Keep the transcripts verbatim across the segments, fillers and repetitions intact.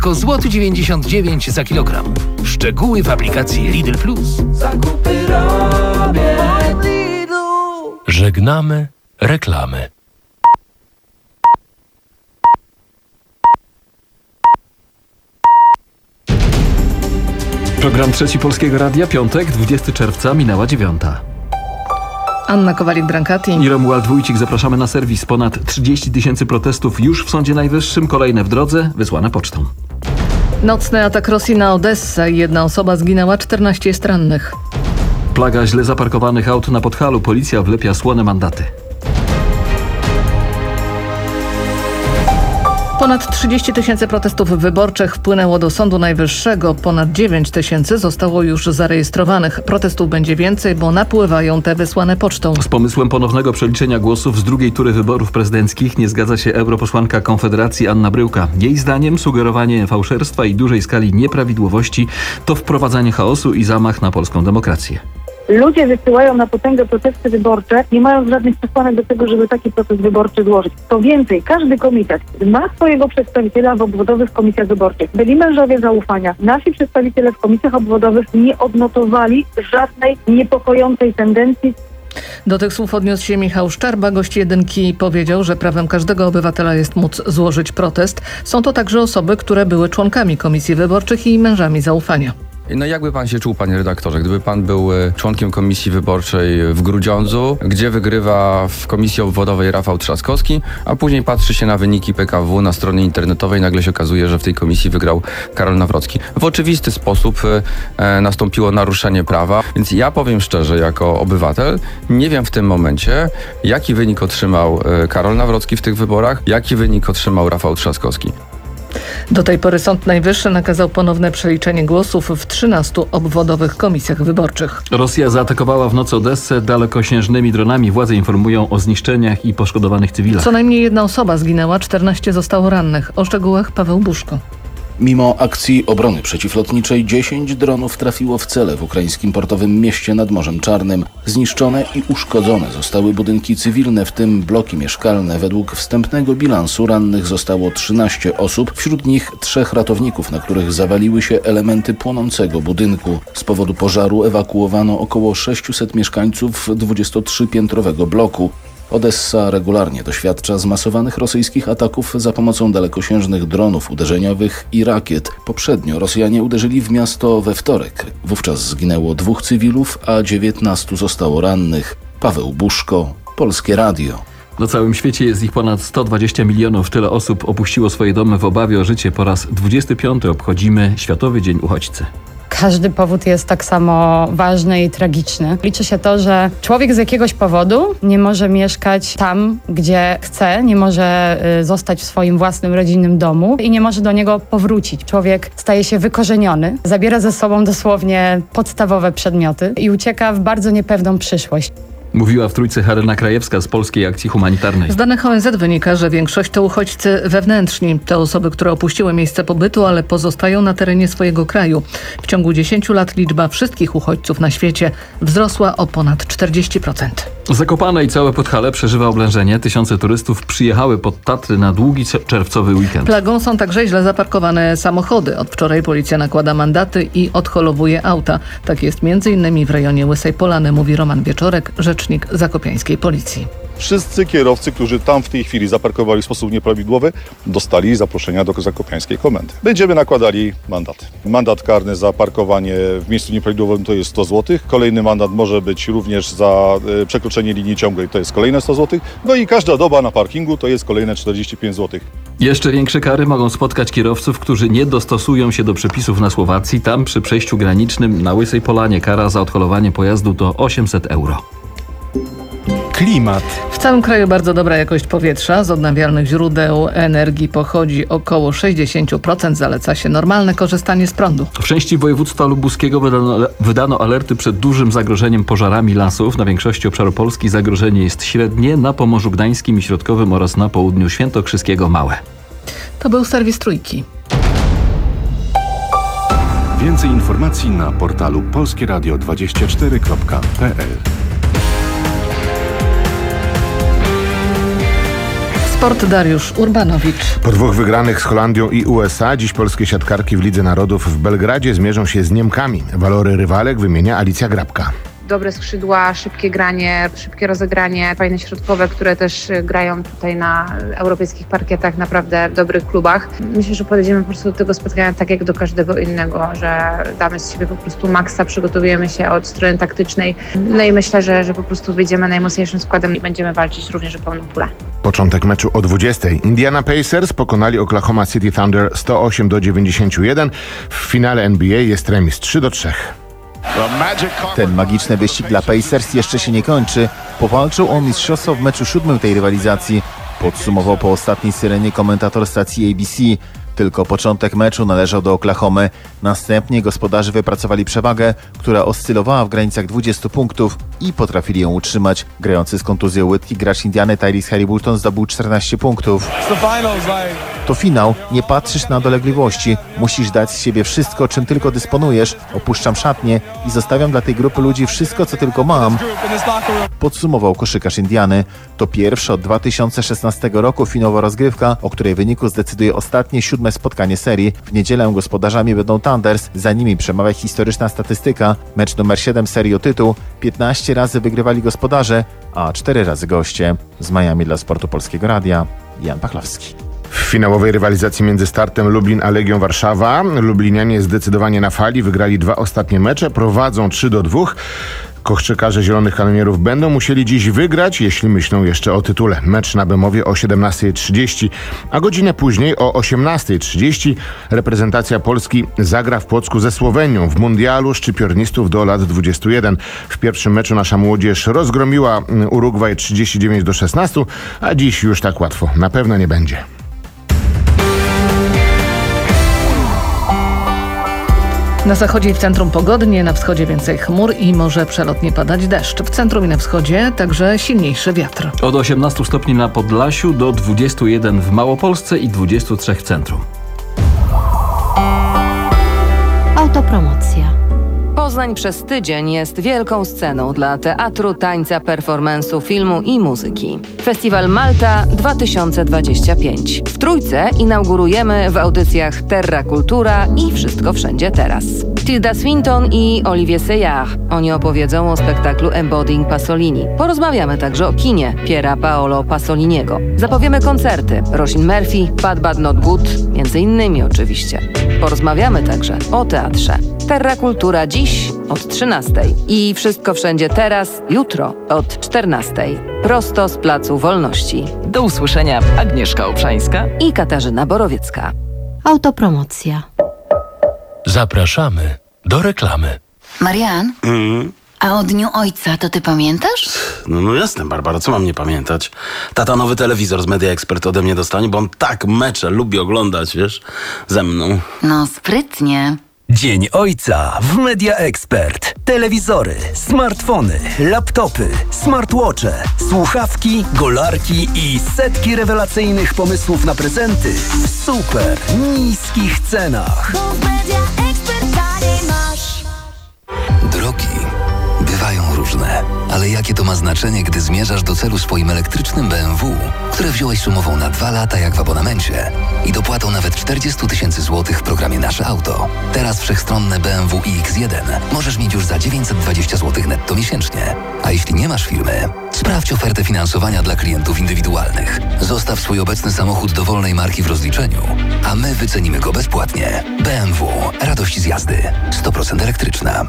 tylko złoty dziewięćdziesiąt dziewięć za kilogram. Szczegóły w aplikacji Lidl Plus. Zakupy robię w Lidlu. Żegnamy reklamy. Program Trzeci Polskiego Radia, piątek, dwudziestego czerwca, minęła dziewiąta. Anna Kowalik-Brankati I Romuald Wójcik, zapraszamy na serwis. Ponad trzydzieści tysięcy protestów już w Sądzie Najwyższym, kolejne w drodze, wysłane pocztą. Nocny atak Rosji na Odessę. Jedna osoba zginęła, czternaście jest rannych. Plaga źle zaparkowanych aut na Podhalu. Policja wlepia słone mandaty. Ponad trzydzieści tysięcy protestów wyborczych wpłynęło do Sądu Najwyższego. Ponad dziewięć tysięcy zostało już zarejestrowanych. Protestów będzie więcej, bo napływają te wysłane pocztą. Z pomysłem ponownego przeliczenia głosów z drugiej tury wyborów prezydenckich nie zgadza się europosłanka Konfederacji Anna Bryłka. Jej zdaniem sugerowanie fałszerstwa i dużej skali nieprawidłowości to wprowadzanie chaosu i zamach na polską demokrację. Ludzie wysyłają na potęgę protesty wyborcze, nie mając żadnych przesłanek do tego, żeby taki proces wyborczy złożyć. Co więcej, każdy komitet ma swojego przedstawiciela w obwodowych komisjach wyborczych. Byli mężowie zaufania. Nasi przedstawiciele w komisjach obwodowych nie odnotowali żadnej niepokojącej tendencji. Do tych słów odniósł się Michał Szczerba, gość jedynki, i powiedział, że prawem każdego obywatela jest móc złożyć protest. Są to także osoby, które były członkami komisji wyborczych i mężami zaufania. No jakby pan się czuł, panie redaktorze, gdyby pan był członkiem komisji wyborczej w Grudziądzu, gdzie wygrywa w komisji obwodowej Rafał Trzaskowski, a później patrzy się na wyniki P K W na stronie internetowej i nagle się okazuje, że w tej komisji wygrał Karol Nawrocki. W oczywisty sposób e, nastąpiło naruszenie prawa, więc ja powiem szczerze, jako obywatel, nie wiem w tym momencie, jaki wynik otrzymał e, Karol Nawrocki w tych wyborach, jaki wynik otrzymał Rafał Trzaskowski. Do tej pory Sąd Najwyższy nakazał ponowne przeliczenie głosów w trzynastu obwodowych komisjach wyborczych. Rosja zaatakowała w nocy Odessę dalekosiężnymi dronami. Władze informują o zniszczeniach i poszkodowanych cywilach. Co najmniej jedna osoba zginęła, czternaście zostało rannych. O szczegółach Paweł Buszko. Mimo akcji obrony przeciwlotniczej dziesięć dronów trafiło w cele w ukraińskim portowym mieście nad Morzem Czarnym. Zniszczone i uszkodzone zostały budynki cywilne, w tym bloki mieszkalne. Według wstępnego bilansu rannych zostało trzynaście osób, wśród nich trzech ratowników, na których zawaliły się elementy płonącego budynku. Z powodu pożaru ewakuowano około sześciuset mieszkańców dwudziestotrzypiętrowego bloku. Odessa regularnie doświadcza zmasowanych rosyjskich ataków za pomocą dalekosiężnych dronów uderzeniowych i rakiet. Poprzednio Rosjanie uderzyli w miasto we wtorek. Wówczas zginęło dwóch cywilów, a dziewiętnastu zostało rannych. Paweł Buszko, Polskie Radio. Na całym świecie jest ich ponad sto dwadzieścia milionów. Tyle osób opuściło swoje domy w obawie o życie. Po raz dwudziesty piąty obchodzimy Światowy Dzień Uchodźcy. Każdy powód jest tak samo ważny i tragiczny. Liczy się to, że człowiek z jakiegoś powodu nie może mieszkać tam, gdzie chce, nie może zostać w swoim własnym rodzinnym domu i nie może do niego powrócić. Człowiek staje się wykorzeniony, zabiera ze sobą dosłownie podstawowe przedmioty i ucieka w bardzo niepewną przyszłość. Mówiła w Trójce Helena Krajewska z Polskiej Akcji Humanitarnej. Z danych O N Z wynika, że większość to uchodźcy wewnętrzni. To osoby, które opuściły miejsce pobytu, ale pozostają na terenie swojego kraju. W ciągu dziesięciu lat liczba wszystkich uchodźców na świecie wzrosła o ponad czterdzieści procent. Zakopane i całe Podhale przeżywa oblężenie. Tysiące turystów przyjechały pod Tatry na długi czerwcowy weekend. Plagą są także źle zaparkowane samochody. Od wczoraj policja nakłada mandaty i odholowuje auta. Tak jest między innymi w rejonie Łysej Polany, mówi Roman Wieczorek, rzecznik zakopiańskiej policji. Wszyscy kierowcy, którzy tam w tej chwili zaparkowali w sposób nieprawidłowy, dostali zaproszenia do zakopiańskiej komendy. Będziemy nakładali mandaty. Mandat karny za parkowanie w miejscu nieprawidłowym to jest sto złotych. Kolejny mandat może być również za e, przekroczenie linii ciągłej, to jest kolejne sto złotych. No i każda doba na parkingu to jest kolejne czterdzieści pięć złotych. Jeszcze większe kary mogą spotkać kierowców, którzy nie dostosują się do przepisów na Słowacji. Tam przy przejściu granicznym na Łysej Polanie kara za odholowanie pojazdu to osiemset euro. Klimat. W całym kraju bardzo dobra jakość powietrza. Z odnawialnych źródeł energii pochodzi około sześćdziesiąt procent. Zaleca się normalne korzystanie z prądu. W części województwa lubuskiego wydano, wydano alerty przed dużym zagrożeniem pożarami lasów. Na większości obszaru Polski zagrożenie jest średnie, na Pomorzu Gdańskim i Środkowym oraz na południu Świętokrzyskiego małe. To był serwis Trójki. Więcej informacji na portalu polskie radio dwadzieścia cztery kropka p l. Sport Dariusz Urbanowicz. Po dwóch wygranych z Holandią i U S A dziś polskie siatkarki w Lidze Narodów w Belgradzie zmierzą się z Niemkami. Walory rywalek wymienia Alicja Grabka. Dobre skrzydła, szybkie granie, szybkie rozegranie, fajne środkowe, które też grają tutaj na europejskich parkietach, naprawdę w dobrych klubach. Myślę, że podejdziemy po prostu do tego spotkania tak jak do każdego innego, że damy z siebie po prostu maksa, przygotowujemy się od strony taktycznej. No i myślę, że, że po prostu wyjdziemy najmocniejszym składem i będziemy walczyć również o pełną pulę. Początek meczu o dwudziestej. Indiana Pacers pokonali Oklahoma City Thunder sto osiem do dziewięćdziesięciu jeden. W finale N B A jest remis trzy do trzech. Ten magiczny wyścig dla Pacers jeszcze się nie kończy. Powalczył o mistrzostwo w meczu siódmym tej rywalizacji. Podsumował po ostatniej syrenie komentator stacji A B C. Tylko początek meczu należał do Oklahomy. Następnie gospodarze wypracowali przewagę, która oscylowała w granicach dwudziestu punktów i potrafili ją utrzymać. Grający z kontuzją łydki gracz Indiany Tyrese Haliburton zdobył czternaście punktów. To finał, nie patrzysz na dolegliwości. Musisz dać z siebie wszystko, czym tylko dysponujesz. Opuszczam szatnię i zostawiam dla tej grupy ludzi wszystko, co tylko mam. Podsumował koszykarz Indiany. To pierwsza od dwa tysiące szesnastego roku finałowa rozgrywka, o której wyniku zdecyduje ostatnie siódme spotkanie serii. W niedzielę gospodarzami będą Thunders, za nimi przemawia historyczna statystyka. Mecz numer siedem serii o tytuł. piętnaście razy wygrywali gospodarze, a cztery razy goście. Z Miami dla Sportu Polskiego Radia, Jan Pachlowski. W finałowej rywalizacji między Startem Lublin a Legią Warszawa lublinianie zdecydowanie na fali, wygrali dwa ostatnie mecze, prowadzą trzy do dwóch. Kostrzykarze Zielonych Kanonierów będą musieli dziś wygrać, jeśli myślą jeszcze o tytule. Mecz na Bemowie o siedemnastej trzydzieści, a godzinę później o osiemnastej trzydzieści reprezentacja Polski zagra w Płocku ze Słowenią w mundialu szczypiornistów do lat dwudziestu jeden. W pierwszym meczu nasza młodzież rozgromiła Urugwaj trzydzieści dziewięć do szesnastu, a dziś już tak łatwo na pewno nie będzie. Na zachodzie i w centrum pogodnie, na wschodzie więcej chmur i może przelotnie padać deszcz. W centrum i na wschodzie także silniejszy wiatr. Od osiemnastu stopni na Podlasiu do dwudziestu jeden w Małopolsce i dwudziestu trzech w centrum. Autopromocja. Poznań przez tydzień jest wielką sceną dla teatru, tańca, performance'u, filmu i muzyki. Festiwal Malta dwa tysiące dwadzieścia pięć. W Trójce inaugurujemy w audycjach Terra Kultura i Wszystko Wszędzie Teraz. Tilda Swinton i Olivier Seyard. Oni opowiedzą o spektaklu Embodying Pasolini. Porozmawiamy także o kinie Piera Paolo Pasoliniego. Zapowiemy koncerty Roisin Murphy, Bad Bad Not Good, między innymi oczywiście. Porozmawiamy także o teatrze. Terra Kultura dziś od trzynastej i Wszystko Wszędzie Teraz jutro od czternastej. Prosto z Placu Wolności. Do usłyszenia, Agnieszka Obszańska i Katarzyna Borowiecka. Autopromocja. Zapraszamy do reklamy. Marian, Mm. a o Dniu Ojca to ty pamiętasz? No, no jasne, Barbara, co mam nie pamiętać? Tata nowy telewizor z Media Expert ode mnie dostanie, bo on tak mecze lubi oglądać, wiesz, ze mną. No sprytnie. Dzień Ojca w Media Expert. Telewizory, smartfony, laptopy, smartwatche, słuchawki, golarki i setki rewelacyjnych pomysłów na prezenty w super niskich cenach. Drogi bywają różne, ale jakie to ma znaczenie, gdy zmierzasz do celu swoim elektrycznym B M W, które wziąłeś sumową na dwa lata jak w abonamencie i dopłatą nawet czterdzieści tysięcy złotych w programie Nasze Auto. Teraz wszechstronne B M W i X jeden możesz mieć już za dziewięćset dwadzieścia złotych netto miesięcznie. A jeśli nie masz firmy, sprawdź ofertę finansowania dla klientów indywidualnych. Zostaw swój obecny samochód dowolnej marki w rozliczeniu, a my wycenimy go bezpłatnie. B M W. Radość z jazdy. sto procent elektryczna.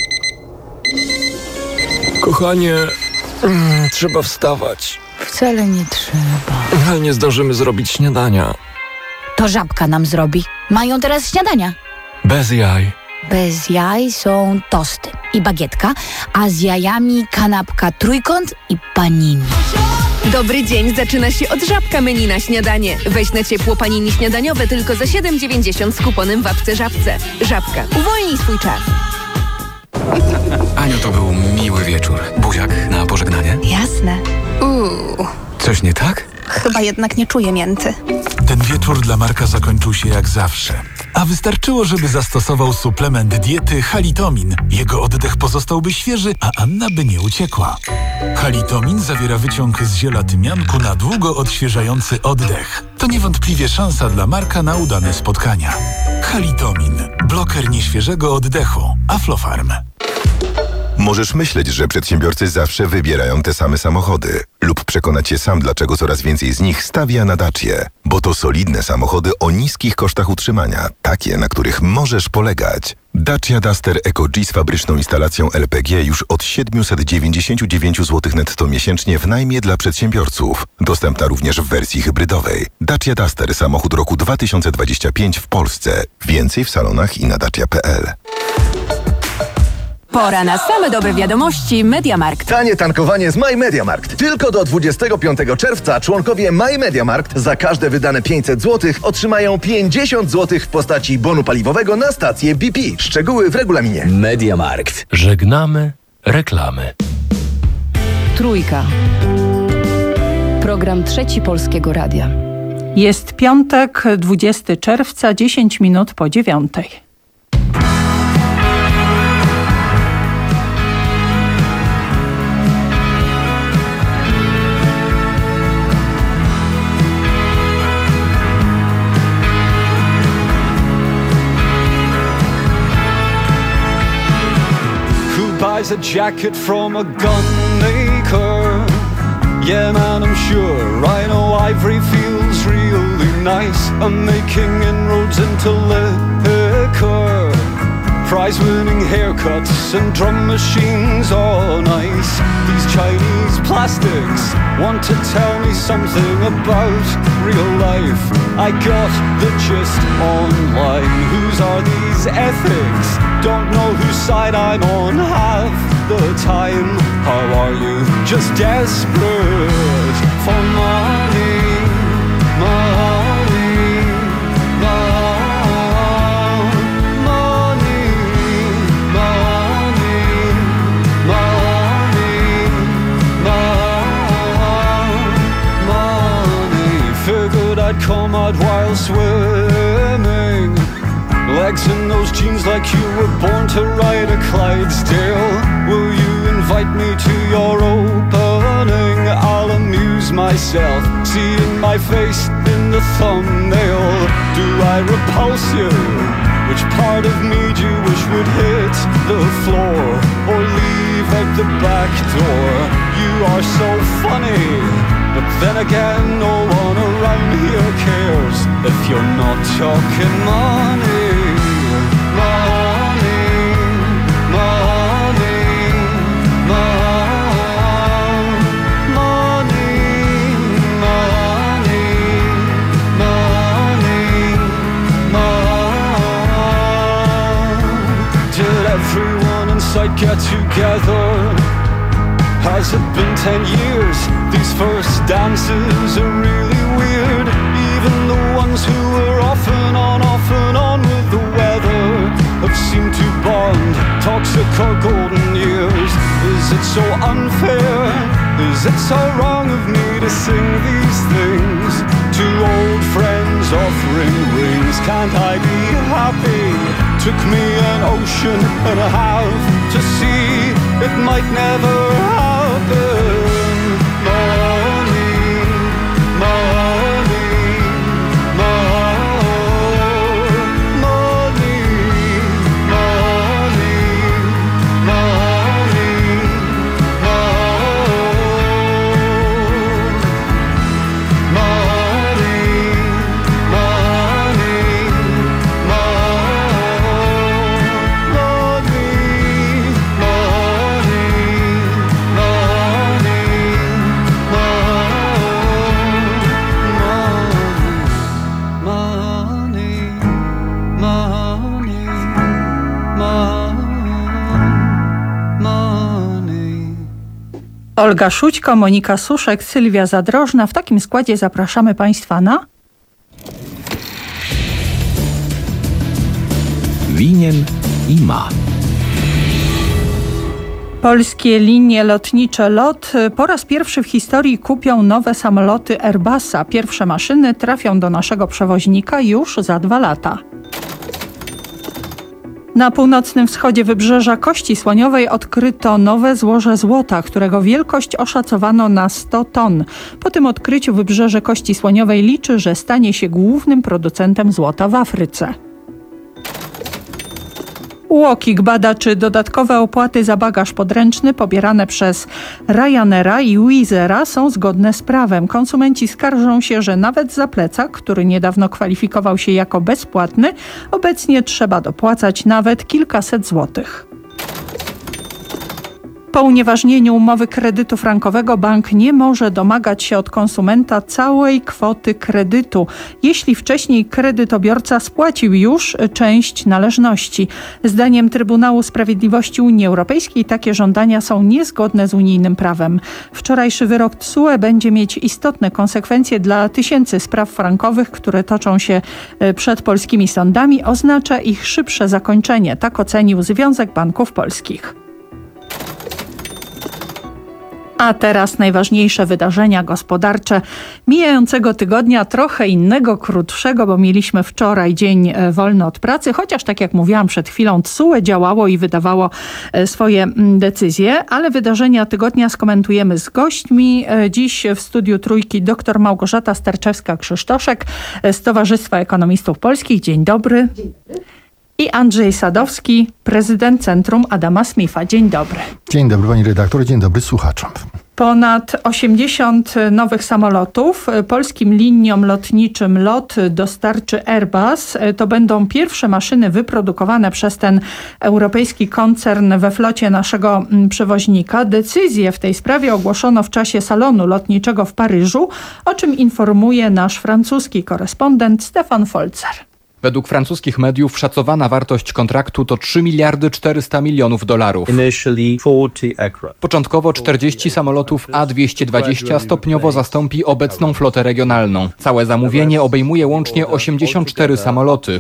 Kochanie, mm, trzeba wstawać. Wcale nie trzeba. Ale nie zdążymy zrobić śniadania. To Żabka nam zrobi. Mają teraz śniadania. Bez jaj. Bez jaj są tosty i bagietka, a z jajami kanapka trójkąt i panini. Dobry dzień zaczyna się od Żabka menu na śniadanie. Weź na ciepło panini śniadaniowe tylko za siedem dziewięćdziesiąt z kuponem w apce Żabce. Żabka. Uwolnij swój czas. Aniu, to był miły wieczór. Buziak na pożegnanie? Jasne. Uuu. Coś nie tak? Chyba jednak nie czuję mięty. Ten wieczór dla Marka zakończył się jak zawsze. A wystarczyło, żeby zastosował suplement diety Halitomin. Jego oddech pozostałby świeży, a Anna by nie uciekła. Halitomin zawiera wyciąg z ziela tymianku na długo odświeżający oddech. To niewątpliwie szansa dla Marka na udane spotkania. Halitomin. Bloker nieświeżego oddechu. Aflofarm. Możesz myśleć, że przedsiębiorcy zawsze wybierają te same samochody lub przekonać się sam, dlaczego coraz więcej z nich stawia na Dacię. Bo to solidne samochody o niskich kosztach utrzymania, takie, na których możesz polegać. Dacia Duster Eco-G z fabryczną instalacją L P G już od siedemset dziewięćdziesiąt dziewięć złotych netto miesięcznie w najmie dla przedsiębiorców. Dostępna również w wersji hybrydowej. Dacia Duster, samochód roku dwa tysiące dwudziesty piąty w Polsce. Więcej w salonach i na dacia kropka p l. Pora na same dobre wiadomości MediaMarkt. Tanie tankowanie z My MediaMarkt. Tylko do dwudziestego piątego czerwca członkowie My MediaMarkt za każde wydane pięćset złotych otrzymają pięćdziesiąt złotych w postaci bonu paliwowego na stację B P. Szczegóły w regulaminie. MediaMarkt. Żegnamy reklamy. Trójka. Program Trzeci Polskiego Radia. Jest piątek, dwudziestego czerwca, dziesięć minut po dziewiątej. Buys a jacket from a gun maker. Yeah, man, I'm sure. I know Ivory feels really nice. I'm making inroads into liquor. Prize-winning haircuts and drum machines, all nice. These Chinese plastics want to tell me something about real life. I got the gist online. Whose are these ethics? Don't know whose side I'm on half the time. How are you? Just desperate for money, money, money, money, money, money, money. Figured I'd come out while swimming. Legs in those jeans like you were born to ride a Clydesdale. Will you invite me to your opening? I'll amuse myself, seeing my face in the thumbnail. Do I repulse you? Which part of me do you wish would hit the floor or leave out the back door? You are so funny, but then again, no one around here cares if you're not talking money. Money, money, money, money, money, money, money. Did everyone in sight get together? Has it been ten years? These first dances are really weird. Even the ones who were off and on, off and on with the weather have seemed to bond. Toxic or golden years. Is it so unfair? Is it so wrong of me to sing these things? To old friends offering rings. Can't I be happy? Took me an ocean and a half to see it might never happen. Money, money, money, money, money, money, Olga Szućko, Monika Suszek, Sylwia Zadrożna. W takim składzie zapraszamy Państwa na Winien i ma. Polskie linie lotnicze LOT po raz pierwszy w historii kupią nowe samoloty Airbusa. Pierwsze maszyny trafią do naszego przewoźnika już za dwa lata. Na północnym wschodzie wybrzeża Kości Słoniowej odkryto nowe złoże złota, którego wielkość oszacowano na sto ton. Po tym odkryciu wybrzeże Kości Słoniowej liczy, że stanie się głównym producentem złota w Afryce. UOKiK bada, czy dodatkowe opłaty za bagaż podręczny pobierane przez Ryanaira i Wizera są zgodne z prawem. Konsumenci skarżą się, że nawet za plecak, który niedawno kwalifikował się jako bezpłatny, obecnie trzeba dopłacać nawet kilkaset złotych. Po unieważnieniu umowy kredytu frankowego bank nie może domagać się od konsumenta całej kwoty kredytu, jeśli wcześniej kredytobiorca spłacił już część należności. Zdaniem Trybunału Sprawiedliwości Unii Europejskiej takie żądania są niezgodne z unijnym prawem. Wczorajszy wyrok T S U E będzie mieć istotne konsekwencje dla tysięcy spraw frankowych, które toczą się przed polskimi sądami. Oznacza ich szybsze zakończenie, tak ocenił Związek Banków Polskich. A teraz najważniejsze wydarzenia gospodarcze mijającego tygodnia, trochę innego, krótszego, bo mieliśmy wczoraj dzień wolny od pracy, chociaż tak jak mówiłam przed chwilą, T S U E działało i wydawało swoje decyzje, ale wydarzenia tygodnia skomentujemy z gośćmi. Dziś w studiu Trójki dr Małgorzata Sterczewska-Krzysztoszek z Towarzystwa Ekonomistów Polskich. Dzień dobry. Dzień dobry. I Andrzej Sadowski, prezydent Centrum Adama Smitha. Dzień dobry. Dzień dobry pani redaktor, dzień dobry słuchaczom. Ponad osiemdziesiąt nowych samolotów polskim liniom lotniczym LOT dostarczy Airbus. To będą pierwsze maszyny wyprodukowane przez ten europejski koncern we flocie naszego przewoźnika. Decyzję w tej sprawie ogłoszono w czasie salonu lotniczego w Paryżu, o czym informuje nasz francuski korespondent Stefan Folzer. Według francuskich mediów szacowana wartość kontraktu to trzy miliardy czterysta milionów dolarów. Początkowo czterdzieści samolotów A dwieście dwadzieścia stopniowo zastąpi obecną flotę regionalną. Całe zamówienie obejmuje łącznie osiemdziesiąt cztery samoloty.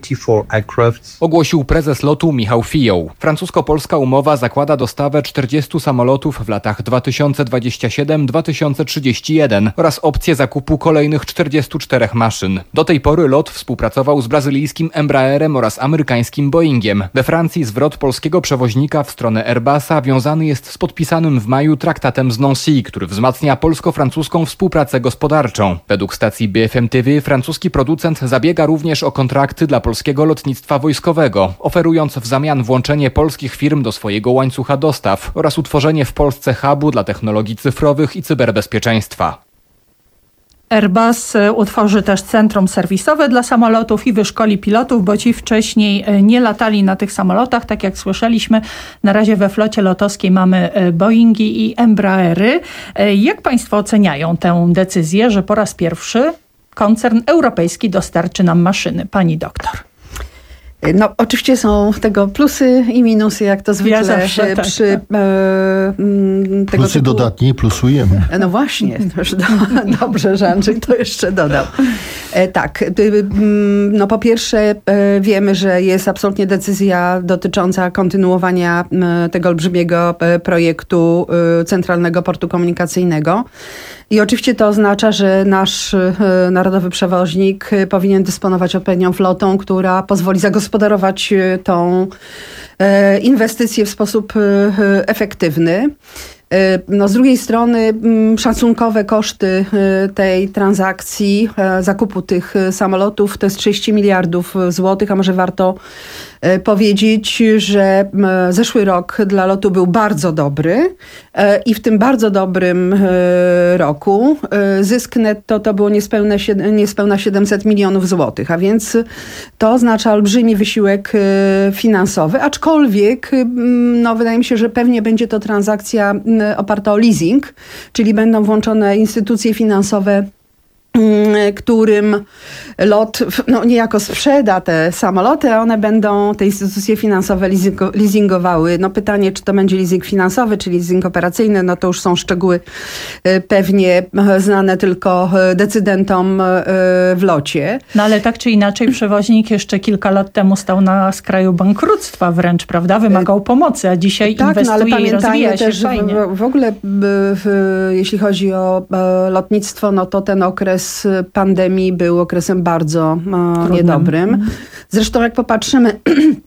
Ogłosił prezes lotu Michał Fijał. Francusko-polska umowa zakłada dostawę czterdziestu samolotów w latach dwa tysiące dwudziestym siódmym do dwa tysiące trzydziestego pierwszego oraz opcję zakupu kolejnych czterdziestu czterech maszyn. Do tej pory LOT współpracował z brazylijskim Embraerem oraz amerykańskim Boeingiem. We Francji zwrot polskiego przewoźnika w stronę Airbusa wiązany jest z podpisanym w maju traktatem z Nancy, który wzmacnia polsko-francuską współpracę gospodarczą. Według stacji B F M T V francuski producent zabiega również o kontrakty dla polskiego lotnictwa wojskowego, oferując w zamian włączenie polskich firm do swojego łańcucha dostaw oraz utworzenie w Polsce hubu dla technologii cyfrowych i cyberbezpieczeństwa. Airbus utworzy też centrum serwisowe dla samolotów i wyszkoli pilotów, bo ci wcześniej nie latali na tych samolotach. Tak jak słyszeliśmy, na razie we flocie lotowskiej mamy Boeingi i Embraery. Jak państwo oceniają tę decyzję, że po raz pierwszy koncern europejski dostarczy nam maszyny? Pani doktor. No oczywiście są tego plusy i minusy, jak to zwykle ja zawsze, tak, przy tak. E, tego Plusy typu... dodatnie plusujemy. No właśnie, już do, dobrze, że Andrzej to jeszcze dodał. E, tak, no po pierwsze e, wiemy, że jest absolutnie decyzja dotycząca kontynuowania e, tego olbrzymiego e, projektu e, Centralnego Portu Komunikacyjnego. I oczywiście to oznacza, że nasz e, narodowy przewoźnik e, powinien dysponować odpowiednią flotą, która pozwoli zagospodarować e, tą e, inwestycję w sposób e, efektywny. No, z drugiej strony szacunkowe koszty tej transakcji, zakupu tych samolotów to jest trzydzieści miliardów złotych, a może warto powiedzieć, że zeszły rok dla lotu był bardzo dobry i w tym bardzo dobrym roku zysk netto to było niespełna, niespełna siedemset milionów złotych, a więc to oznacza olbrzymi wysiłek finansowy, aczkolwiek no, wydaje mi się, że pewnie będzie to transakcja oparta o leasing, czyli będą włączone instytucje finansowe, którym LOT no, niejako sprzeda te samoloty, a one będą, te instytucje finansowe leasingo, leasingowały. No pytanie, czy to będzie leasing finansowy, czy leasing operacyjny, no to już są szczegóły pewnie znane tylko decydentom w locie. No ale tak czy inaczej przewoźnik jeszcze kilka lat temu stał na skraju bankructwa wręcz, prawda? Wymagał pomocy, a dzisiaj tak, inwestuje no, ale i rozwija się też fajnie. W, w ogóle w, jeśli chodzi o lotnictwo, no to ten okres pandemii był okresem bardzo e, niedobrym. Zresztą jak popatrzymy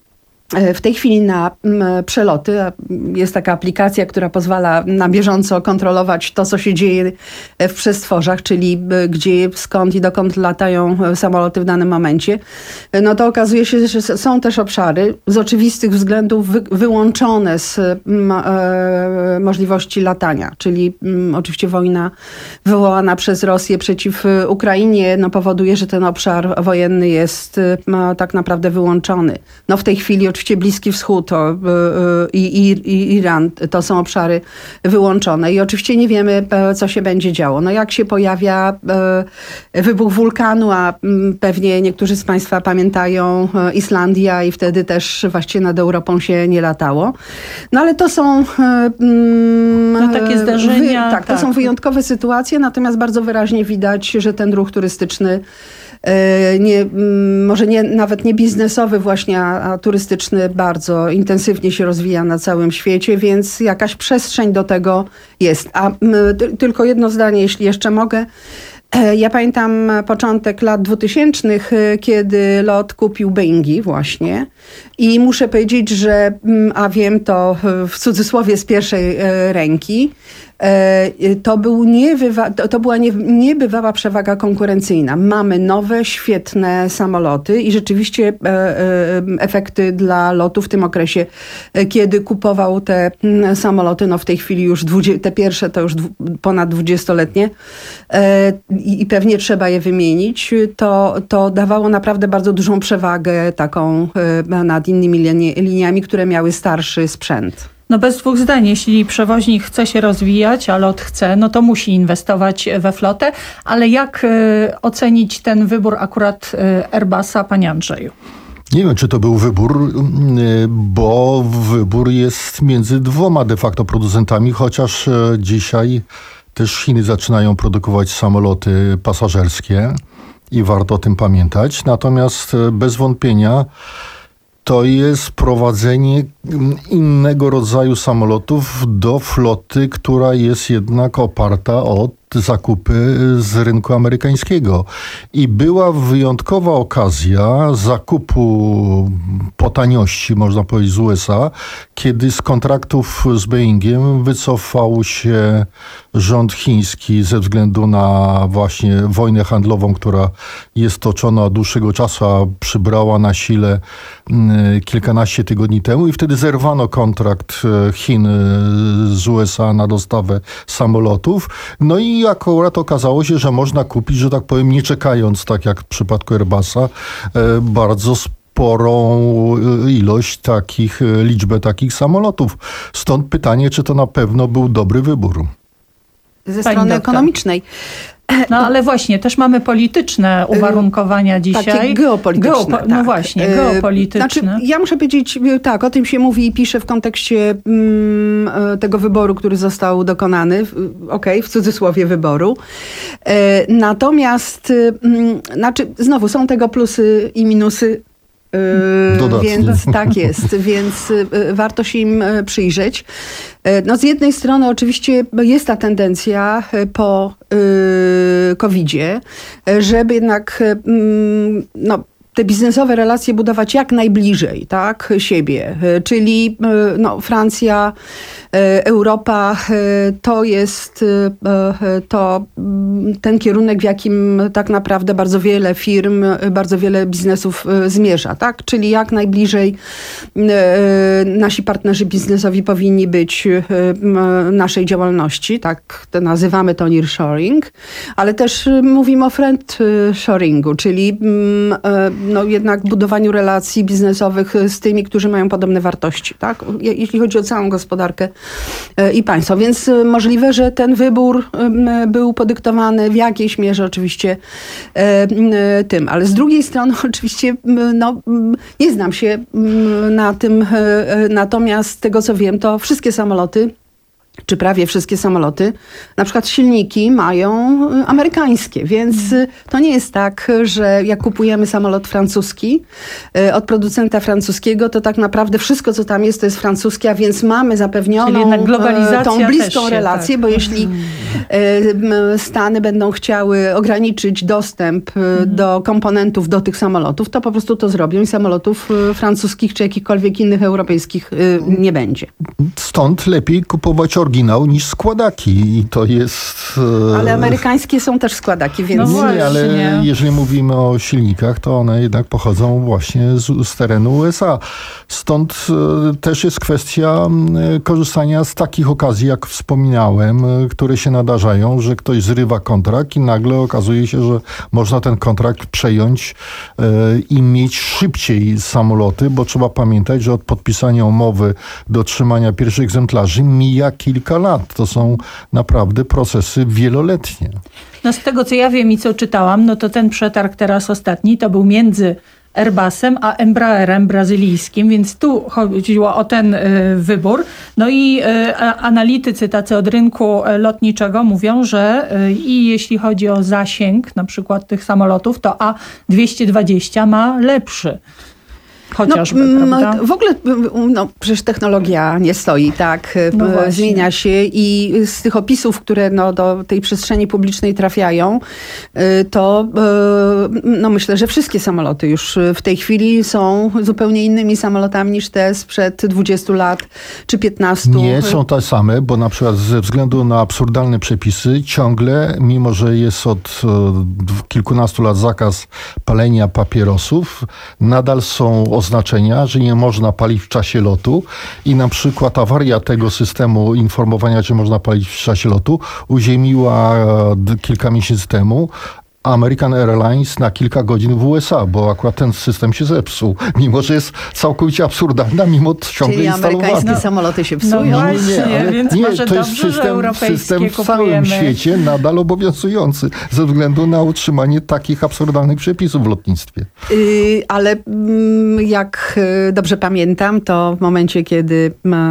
W tej chwili na przeloty jest taka aplikacja, która pozwala na bieżąco kontrolować to, co się dzieje w przestworzach, czyli gdzie, skąd i dokąd latają samoloty w danym momencie. No to okazuje się, że są też obszary z oczywistych względów wy, wyłączone z e, możliwości latania, czyli m, oczywiście wojna wywołana przez Rosję przeciw Ukrainie no, powoduje, że ten obszar wojenny jest e, tak naprawdę wyłączony. No w tej chwili oczywiście Bliski Wschód to, i, i, i Iran to są obszary wyłączone i oczywiście nie wiemy, co się będzie działo. No jak się pojawia e, wybuch wulkanu, a m, pewnie niektórzy z Państwa pamiętają e, Islandia i wtedy też właściwie nad Europą się nie latało. No ale to są e, m, no, takie zdarzenia. Wy, tak, to tak. są wyjątkowe sytuacje, natomiast bardzo wyraźnie widać, że ten ruch turystyczny Nie, może nie, nawet nie biznesowy właśnie, a, a turystyczny bardzo intensywnie się rozwija na całym świecie, więc jakaś przestrzeń do tego jest. A m, t- tylko jedno zdanie, jeśli jeszcze mogę. Ja pamiętam początek lat dwutysięcznych, kiedy LOT kupił Boeingi właśnie i muszę powiedzieć, że, a wiem to w cudzysłowie z pierwszej ręki, to, był niewywa- to była nie, niebywała przewaga konkurencyjna. Mamy nowe, świetne samoloty i rzeczywiście efekty dla LOT-u w tym okresie, kiedy kupował te samoloty, no w tej chwili już dwudzie- te pierwsze to już dwu- ponad dwudziestoletnie i pewnie trzeba je wymienić, to, to dawało naprawdę bardzo dużą przewagę taką nad innymi linie, liniami, które miały starszy sprzęt. No bez dwóch zdań, jeśli przewoźnik chce się rozwijać, a LOT chce, no to musi inwestować we flotę, ale jak y, ocenić ten wybór akurat y, Airbusa, panie Andrzeju? Nie wiem, czy to był wybór, bo wybór jest między dwoma de facto producentami, chociaż dzisiaj też Chiny zaczynają produkować samoloty pasażerskie i warto o tym pamiętać. Natomiast bez wątpienia to jest prowadzenie innego rodzaju samolotów do floty, która jest jednak oparta o zakupy z rynku amerykańskiego. I była wyjątkowa okazja zakupu po taniości, można powiedzieć, z U S A, kiedy z kontraktów z Boeingiem wycofał się rząd chiński ze względu na właśnie wojnę handlową, która jest toczona od dłuższego czasu, a przybrała na sile kilkanaście tygodni temu i wtedy zerwano kontrakt Chin z U S A na dostawę samolotów. No i akurat okazało się, że można kupić, że tak powiem, nie czekając, tak jak w przypadku Airbusa, bardzo sporą ilość takich, liczbę takich samolotów. Stąd pytanie, czy to na pewno był dobry wybór. Ze strony doktor. ekonomicznej. No ale właśnie, też mamy polityczne uwarunkowania dzisiaj. Takie geopolityczne. Geopo- tak. No właśnie, geopolityczne. Znaczy, ja muszę powiedzieć, tak, o tym się mówi i pisze w kontekście mm, tego wyboru, który został dokonany. Okej, okay, w cudzysłowie wyboru. E, natomiast, mm, znaczy, znowu są tego plusy i minusy. Dodatnie. Więc tak jest, więc warto się im przyjrzeć. No z jednej strony oczywiście jest ta tendencja po kowidzie, żeby jednak no, te biznesowe relacje budować jak najbliżej, tak, siebie. Czyli no, Francja, Europa to jest to ten kierunek, w jakim tak naprawdę bardzo wiele firm, bardzo wiele biznesów zmierza, tak? Czyli jak najbliżej nasi partnerzy biznesowi powinni być naszej działalności, tak to nazywamy to nearshoring, ale też mówimy o friendshoringu, czyli no jednak budowaniu relacji biznesowych z tymi, którzy mają podobne wartości, tak? Jeśli chodzi o całą gospodarkę i państwo. Więc możliwe, że ten wybór był podyktowany w jakiejś mierze oczywiście tym. Ale z drugiej strony oczywiście no, nie znam się na tym. Natomiast z tego co wiem, to wszystkie samoloty czy prawie wszystkie samoloty, na przykład silniki mają amerykańskie, więc to nie jest tak, że jak kupujemy samolot francuski od producenta francuskiego, to tak naprawdę wszystko, co tam jest, to jest francuskie, a więc mamy zapewnioną tą bliską relację, tak. Bo jeśli Stany będą chciały ograniczyć dostęp mhm. do komponentów do tych samolotów, to po prostu to zrobią i samolotów francuskich czy jakichkolwiek innych europejskich nie będzie. Stąd lepiej kupować oryginał niż składaki i to jest... Ale amerykańskie są też składaki, więc... No właśnie, nie, ale nie. Jeżeli mówimy o silnikach, to one jednak pochodzą właśnie z, z terenu U S A. Stąd e, też jest kwestia e, korzystania z takich okazji, jak wspominałem, e, które się nadarzają, że ktoś zrywa kontrakt i nagle okazuje się, że można ten kontrakt przejąć e, i mieć szybciej samoloty, bo trzeba pamiętać, że od podpisania umowy do otrzymania pierwszych egzemplarzy mija kilka lat. To są naprawdę procesy wieloletnie. No z tego, co ja wiem i co czytałam, no to ten przetarg teraz ostatni to był między Airbusem a Embraerem brazylijskim, więc tu chodziło o ten y, wybór. No i y, analitycy tacy od rynku lotniczego mówią, że y, i jeśli chodzi o zasięg na przykład tych samolotów, to A dwieście dwadzieścia ma lepszy. Chociażby, no, w ogóle no, przecież technologia nie stoi, tak? No zmienia się i z tych opisów, które no, do tej przestrzeni publicznej trafiają, to no, myślę, że wszystkie samoloty już w tej chwili są zupełnie innymi samolotami niż te sprzed dwudziestu lat czy piętnastu. Nie są te same, bo na przykład ze względu na absurdalne przepisy ciągle, mimo że jest od kilkunastu lat zakaz palenia papierosów, nadal są oznaczenia, że nie można palić w czasie lotu i na przykład awaria tego systemu informowania, że można palić w czasie lotu uziemiła kilka miesięcy temu American Airlines na kilka godzin w U S A, bo akurat ten system się zepsuł, mimo że jest całkowicie absurdalna, mimo ciągle Czyli instalowany. amerykańskie no, samoloty się psują. No właśnie, nie, nie, ale więc nie, może to jest dobrze, system, system w całym kupujemy. świecie nadal obowiązujący ze względu na utrzymanie takich absurdalnych przepisów w lotnictwie. Yy, ale yy, jak yy, dobrze pamiętam, to w momencie, kiedy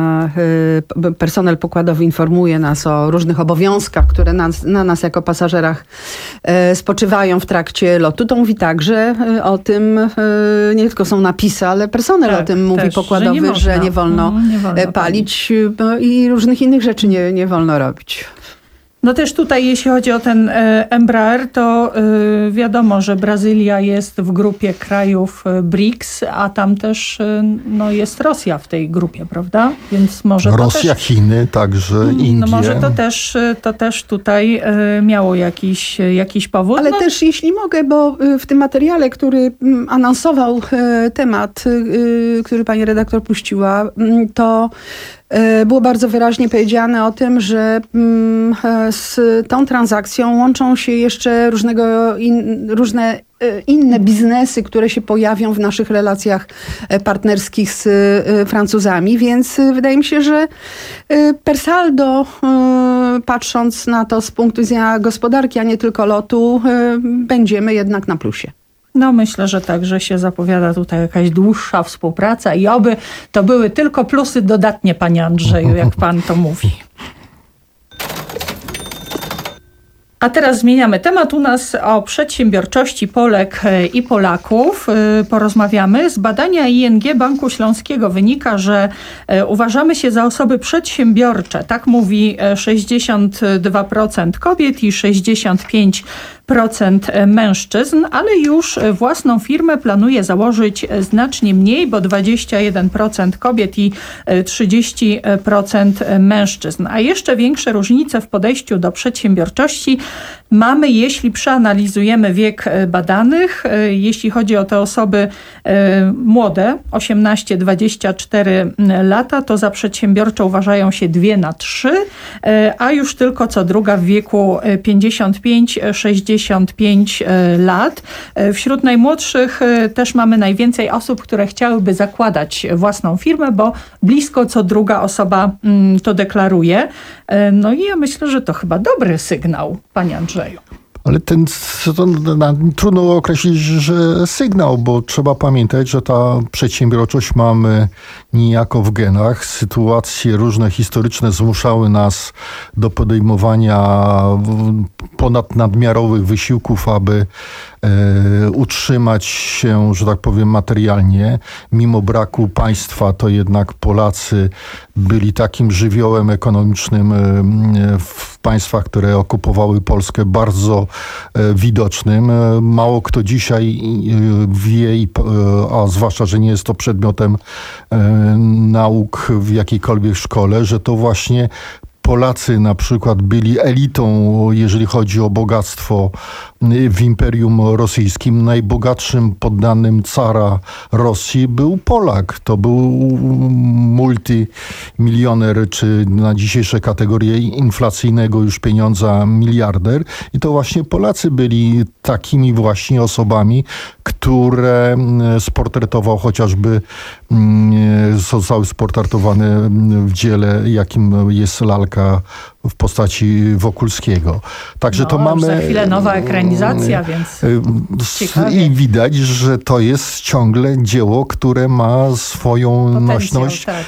yy, personel pokładowy informuje nas o różnych obowiązkach, które nas, na nas jako pasażerach yy, spoczywają w trakcie lotu, to mówi tak, że o tym nie tylko są napisy, ale personel tak, o tym mówi też, pokładowy, że nie, że nie wolno, mm, nie wolno palić i różnych innych rzeczy nie, nie wolno robić. No też tutaj, jeśli chodzi o ten e, Embraer, to e, wiadomo, że Brazylia jest w grupie krajów e, B R I C S, a tam też e, no, jest Rosja w tej grupie, prawda? Więc może Rosja, to też, Chiny, także Indie. No może to też, to też tutaj e, miało jakiś, jakiś powód. Ale no. też, jeśli mogę, bo w tym materiale, który anonsował e, temat, e, który pani redaktor puściła, to było bardzo wyraźnie powiedziane o tym, że z tą transakcją łączą się jeszcze różnego in, różne inne biznesy, które się pojawią w naszych relacjach partnerskich z Francuzami, więc wydaje mi się, że per saldo, patrząc na to z punktu widzenia gospodarki, a nie tylko lotu, będziemy jednak na plusie. No myślę, że także się zapowiada tutaj jakaś dłuższa współpraca i oby to były tylko plusy dodatnie, panie Andrzeju, jak pan to mówi. A teraz zmieniamy temat. U nas o przedsiębiorczości Polek i Polaków porozmawiamy. Z badania I N G Banku Śląskiego wynika, że uważamy się za osoby przedsiębiorcze. Tak mówi sześćdziesiąt dwa procent kobiet i sześćdziesiąt pięć procent mężczyzn, ale już własną firmę planuje założyć znacznie mniej, bo dwadzieścia jeden procent kobiet i trzydzieści procent mężczyzn. A jeszcze większe różnice w podejściu do przedsiębiorczości mamy, jeśli przeanalizujemy wiek badanych. Jeśli chodzi o te osoby młode, osiemnaście dwadzieścia cztery lata, to za przedsiębiorcze uważają się dwie na trzy, a już tylko co druga w wieku pięćdziesiąt pięć sześćdziesiąt pięć lat. Wśród najmłodszych też mamy najwięcej osób, które chciałyby zakładać własną firmę, bo blisko co druga osoba to deklaruje. No i ja myślę, że to chyba dobry sygnał, panie Andrzeju. Ale ten to, na, trudno określić, że sygnał, bo trzeba pamiętać, że ta przedsiębiorczość mamy niejako w genach. Sytuacje różne historyczne zmuszały nas do podejmowania ponadnadmiarowych wysiłków, aby e, utrzymać się, że tak powiem, materialnie. Mimo braku państwa, to jednak Polacy byli takim żywiołem ekonomicznym e, w państwach, które okupowały Polskę, bardzo e, widocznym. E, mało kto dzisiaj e, wie, i, e, a zwłaszcza, że nie jest to przedmiotem e, nauk w jakiejkolwiek szkole, że to właśnie Polacy na przykład byli elitą, jeżeli chodzi o bogactwo w Imperium Rosyjskim. Najbogatszym poddanym cara Rosji był Polak. To był multimilioner, czy na dzisiejsze kategorie inflacyjnego już pieniądza miliarder. I to właśnie Polacy byli takimi właśnie osobami, które sportretował chociażby, zostały sportretowane w dziele, jakim jest lalka w postaci Wokulskiego. Także no, to mamy... za chwilę nowa ekranizacja, więc ciekawie. I widać, że to jest ciągle dzieło, które ma swoją potencjał, nośność tak.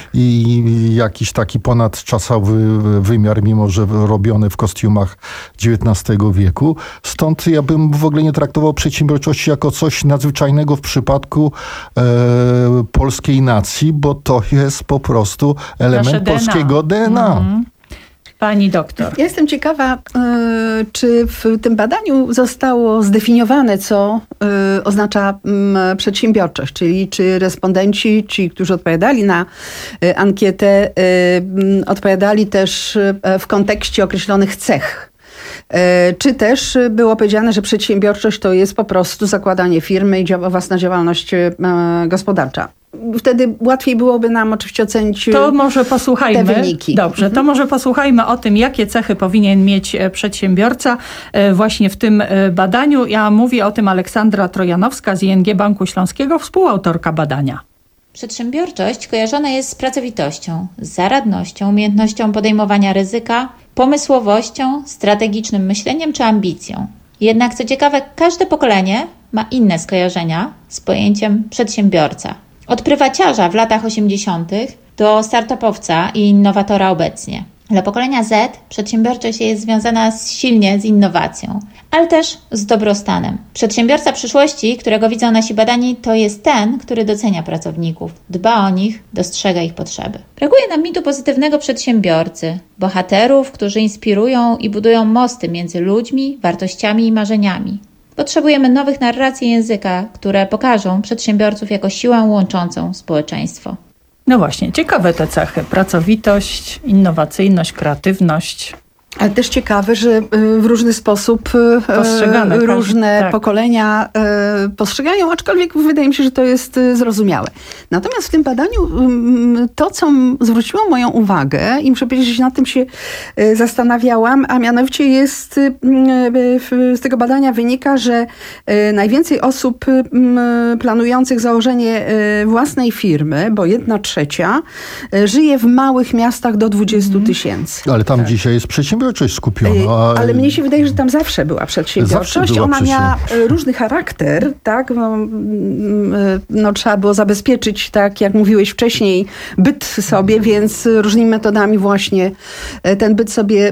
i jakiś taki ponadczasowy wymiar, mimo że robione w kostiumach dziewiętnastego wieku. Stąd ja bym w ogóle nie traktował przedsiębiorczości jako coś nadzwyczajnego w przypadku e, polskiej nacji, bo to jest po prostu element D N A. polskiego D N A. Mhm. Pani doktor. Ja jestem ciekawa, y, czy w tym badaniu zostało zdefiniowane, co y, oznacza y, przedsiębiorczość, czyli czy respondenci, ci, którzy odpowiadali na y, ankietę, y, y, odpowiadali też y, w kontekście określonych cech. Czy też było powiedziane, że przedsiębiorczość to jest po prostu zakładanie firmy i dzia- własna działalność e, gospodarcza? Wtedy łatwiej byłoby nam oczywiście ocenić to może posłuchajmy. te wyniki. Dobrze, to może posłuchajmy o tym, jakie cechy powinien mieć przedsiębiorca właśnie w tym badaniu. Ja mówię o tym Aleksandra Trojanowska z I N G Banku Śląskiego, współautorka badania. Przedsiębiorczość kojarzona jest z pracowitością, z zaradnością, umiejętnością podejmowania ryzyka, pomysłowością, strategicznym myśleniem czy ambicją. Jednak co ciekawe, każde pokolenie ma inne skojarzenia z pojęciem przedsiębiorca. Od prywaciarza w latach osiemdziesiątych do startupowca i innowatora obecnie. Dla pokolenia Z przedsiębiorczość jest związana z, silnie z innowacją, ale też z dobrostanem. Przedsiębiorca przyszłości, którego widzą nasi badani, to jest ten, który docenia pracowników, dba o nich, dostrzega ich potrzeby. Brakuje nam mitu pozytywnego przedsiębiorcy, bohaterów, którzy inspirują i budują mosty między ludźmi, wartościami i marzeniami. Potrzebujemy nowych narracji języka, które pokażą przedsiębiorców jako siłę łączącą społeczeństwo. No właśnie, ciekawe te cechy. Pracowitość, innowacyjność, kreatywność. Ale też ciekawe, że w różny sposób Postrzegane, różne tak. pokolenia postrzegają, aczkolwiek wydaje mi się, że to jest zrozumiałe. Natomiast w tym badaniu to, co zwróciło moją uwagę i muszę powiedzieć, że nad tym się zastanawiałam, a mianowicie jest, z tego badania wynika, że najwięcej osób planujących założenie własnej firmy, bo jedna trzecia, żyje w małych miastach do dwudziestu tysięcy. Ale tam tak. dzisiaj jest przedsiębiorstwo. Skupiona. Ale mnie się wydaje, że tam zawsze była przedsiębiorczość. Zawsze była Ona miała różny charakter, tak? No, no, trzeba było zabezpieczyć, tak jak mówiłeś wcześniej, byt sobie, więc różnymi metodami właśnie ten byt sobie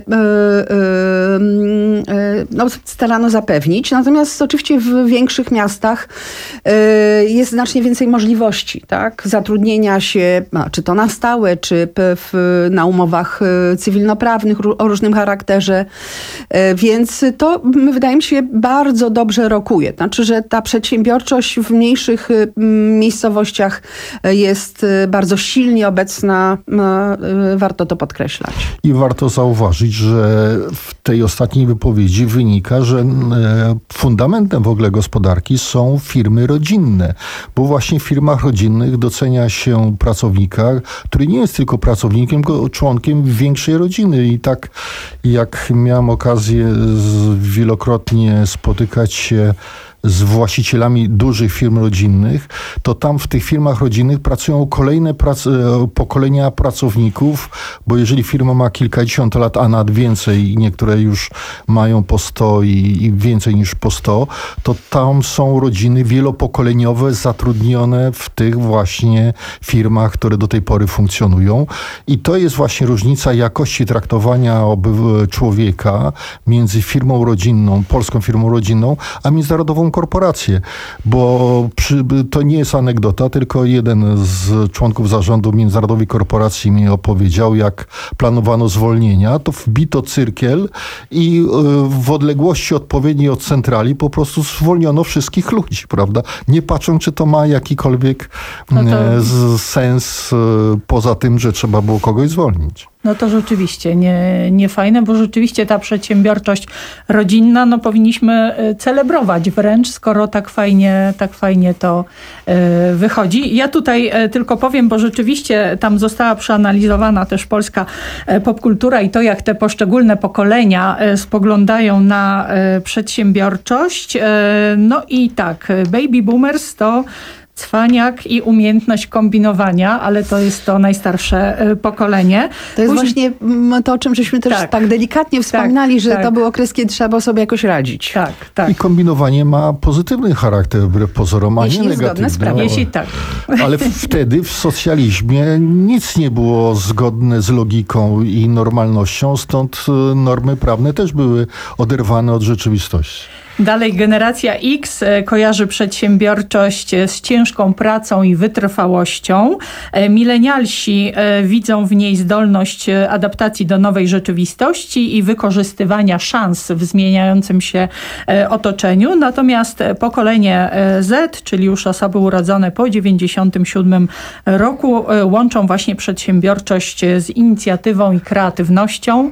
no, starano zapewnić. Natomiast oczywiście w większych miastach jest znacznie więcej możliwości, tak? Zatrudnienia się, czy to na stałe, czy w, na umowach cywilnoprawnych o różnym charakterze. charakterze, więc to wydaje mi się bardzo dobrze rokuje. Znaczy, że ta przedsiębiorczość w mniejszych miejscowościach jest bardzo silnie obecna. Warto to podkreślać. I warto zauważyć, że w tej ostatniej wypowiedzi wynika, że fundamentem w ogóle gospodarki są firmy rodzinne, bo właśnie w firmach rodzinnych docenia się pracownika, który nie jest tylko pracownikiem, tylko członkiem większej rodziny. I tak jak miałem okazję wielokrotnie spotykać się z właścicielami dużych firm rodzinnych, to tam w tych firmach rodzinnych pracują kolejne prac, pokolenia pracowników, bo jeżeli firma ma kilkadziesiąt lat, a nawet więcej, i niektóre już mają po sto i, i więcej niż po sto, to tam są rodziny wielopokoleniowe zatrudnione w tych właśnie firmach, które do tej pory funkcjonują. I to jest właśnie różnica jakości traktowania obyw- człowieka między firmą rodzinną, polską firmą rodzinną, a międzynarodową korporacją. Bo przy, to nie jest anegdota, tylko jeden z członków zarządu międzynarodowej korporacji mi opowiedział, jak planowano zwolnienia, to wbito cyrkiel i w odległości odpowiedniej od centrali po prostu zwolniono wszystkich ludzi, prawda? Nie patrzą, czy to ma jakikolwiek no to... sens poza tym, że trzeba było kogoś zwolnić. No to rzeczywiście nie, nie fajne, bo rzeczywiście ta przedsiębiorczość rodzinna, no powinniśmy celebrować wręcz, skoro tak fajnie, tak fajnie to y, wychodzi. Ja tutaj y, tylko powiem, bo rzeczywiście tam została przeanalizowana też polska y, popkultura i to, jak te poszczególne pokolenia y, spoglądają na y, przedsiębiorczość. Y, no i tak, baby boomers to cwaniak i umiejętność kombinowania, ale to jest to najstarsze y, pokolenie. To jest Później... właśnie to, o czym żeśmy też tak, tak delikatnie wspominali, tak, że tak. to był okres, kiedy trzeba było sobie jakoś radzić. Tak, tak. I kombinowanie ma pozytywny charakter, wbrew pozorom, a nie negatywny. Z prawem. Jeśli tak. Ale wtedy w socjalizmie nic nie było zgodne z logiką i normalnością, stąd normy prawne też były oderwane od rzeczywistości. Dalej generacja X kojarzy przedsiębiorczość z ciężką pracą i wytrwałością. Milenialsi widzą w niej zdolność adaptacji do nowej rzeczywistości i wykorzystywania szans w zmieniającym się otoczeniu. Natomiast pokolenie Z, czyli już osoby urodzone po dziewięćdziesiątym siódmym roku, łączą właśnie przedsiębiorczość z inicjatywą i kreatywnością.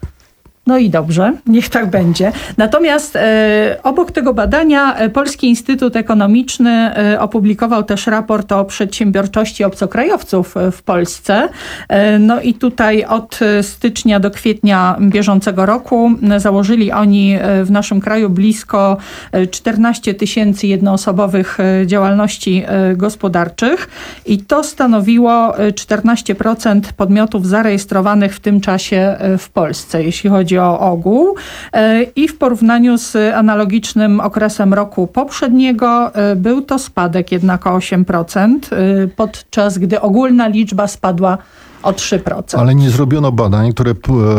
No i dobrze, niech tak będzie. Natomiast e, obok tego badania e, Polski Instytut Ekonomiczny e, opublikował też raport o przedsiębiorczości obcokrajowców w Polsce. E, no i tutaj od stycznia do kwietnia bieżącego roku założyli oni w naszym kraju blisko czternaście tysięcy jednoosobowych działalności gospodarczych i to stanowiło czternaście procent podmiotów zarejestrowanych w tym czasie w Polsce, jeśli chodzi o ogół i w porównaniu z analogicznym okresem roku poprzedniego był to spadek jednak o osiem procent, podczas gdy ogólna liczba spadła o trzy procent. Ale nie zrobiono badań, które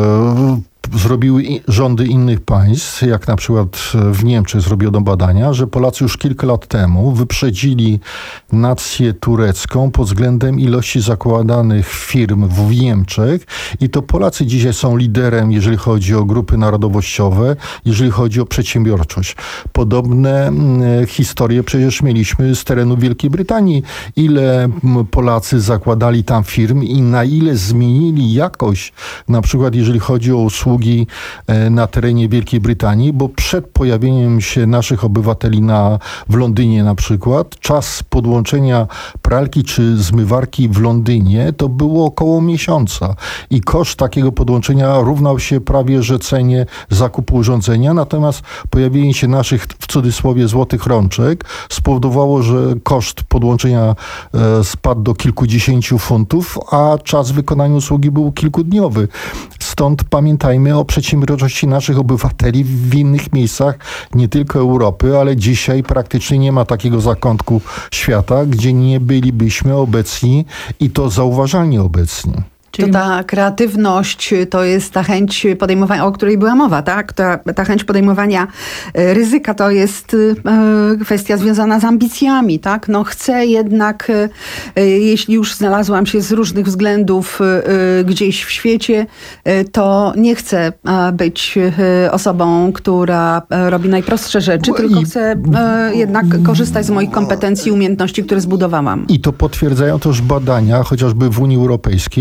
zrobiły rządy innych państw, jak na przykład w Niemczech zrobiono badania, że Polacy już kilka lat temu wyprzedzili nację turecką pod względem ilości zakładanych firm w Niemczech i to Polacy dzisiaj są liderem, jeżeli chodzi o grupy narodowościowe, jeżeli chodzi o przedsiębiorczość. Podobne historie przecież mieliśmy z terenu Wielkiej Brytanii. Ile Polacy zakładali tam firm i na ile zmienili jakość, na przykład jeżeli chodzi o usługi na terenie Wielkiej Brytanii, bo przed pojawieniem się naszych obywateli na, w Londynie na przykład, czas podłączenia pralki czy zmywarki w Londynie to było około miesiąca i koszt takiego podłączenia równał się prawie że cenie zakupu urządzenia, natomiast pojawienie się naszych w cudzysłowie złotych rączek spowodowało, że koszt podłączenia e, spadł do kilkudziesięciu funtów, a czas wykonania usługi był kilkudniowy. Stąd pamiętajmy o przedsiębiorczości naszych obywateli w innych miejscach, nie tylko Europy, ale dzisiaj praktycznie nie ma takiego zakątku świata, gdzie nie bylibyśmy obecni i to zauważalnie obecni. To ta kreatywność, to jest ta chęć podejmowania, o której była mowa, tak? Ta, ta chęć podejmowania ryzyka to jest e, kwestia związana z ambicjami, tak? No chcę jednak, e, jeśli już znalazłam się z różnych względów e, gdzieś w świecie, e, to nie chcę e, być e, osobą, która e, robi najprostsze rzeczy, I, tylko chcę e, jednak korzystać z moich kompetencji i umiejętności, które zbudowałam. I to potwierdzają też badania, chociażby w Unii Europejskiej, które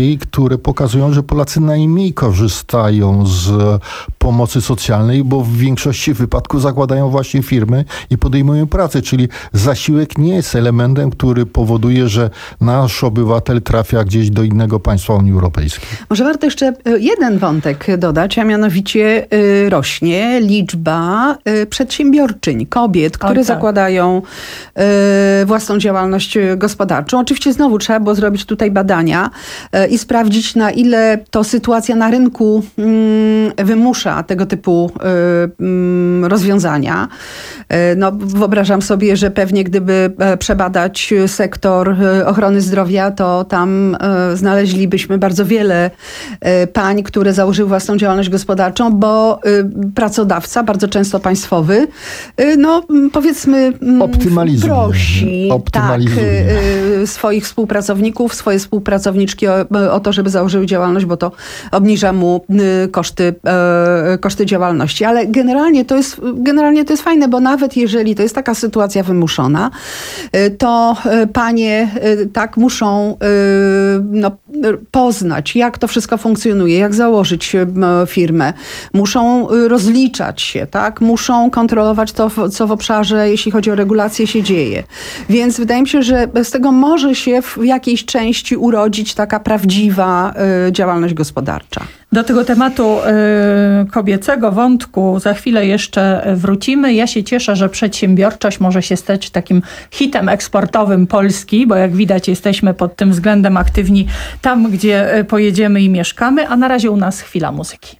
które pokazują, że Polacy najmniej korzystają z pomocy socjalnej, bo w większości wypadków zakładają właśnie firmy i podejmują pracę, czyli zasiłek nie jest elementem, który powoduje, że nasz obywatel trafia gdzieś do innego państwa Unii Europejskiej. Może warto jeszcze jeden wątek dodać, a mianowicie rośnie liczba przedsiębiorczyń, kobiet, które tak. zakładają własną działalność gospodarczą. Oczywiście znowu trzeba było zrobić tutaj badania i sprawdzić, na ile to sytuacja na rynku wymusza tego typu rozwiązania. No, wyobrażam sobie, że pewnie gdyby przebadać sektor ochrony zdrowia, to tam znaleźlibyśmy bardzo wiele pań, które założyły własną działalność gospodarczą, bo pracodawca, bardzo często państwowy, no powiedzmy optymalizuje. prosi Optymalizuje. tak, swoich współpracowników, swoje współpracowniczki o, o to, żeby założyły działalność, bo to obniża mu koszty, koszty działalności. Ale generalnie to jest, generalnie to jest fajne, bo nawet jeżeli to jest taka sytuacja wymuszona, to panie tak muszą no, poznać, jak to wszystko funkcjonuje, jak założyć firmę. Muszą rozliczać się, tak? Muszą kontrolować to, co w obszarze, jeśli chodzi o regulacje, się dzieje. Więc wydaje mi się, że z tego może się w jakiejś części urodzić taka prawdziwa y, działalność gospodarcza. Do tego tematu y, kobiecego wątku za chwilę jeszcze wrócimy. Ja się cieszę, że przedsiębiorczość może się stać takim hitem eksportowym Polski, bo jak widać jesteśmy pod tym względem aktywni tam, gdzie pojedziemy i mieszkamy, a na razie u nas chwila muzyki.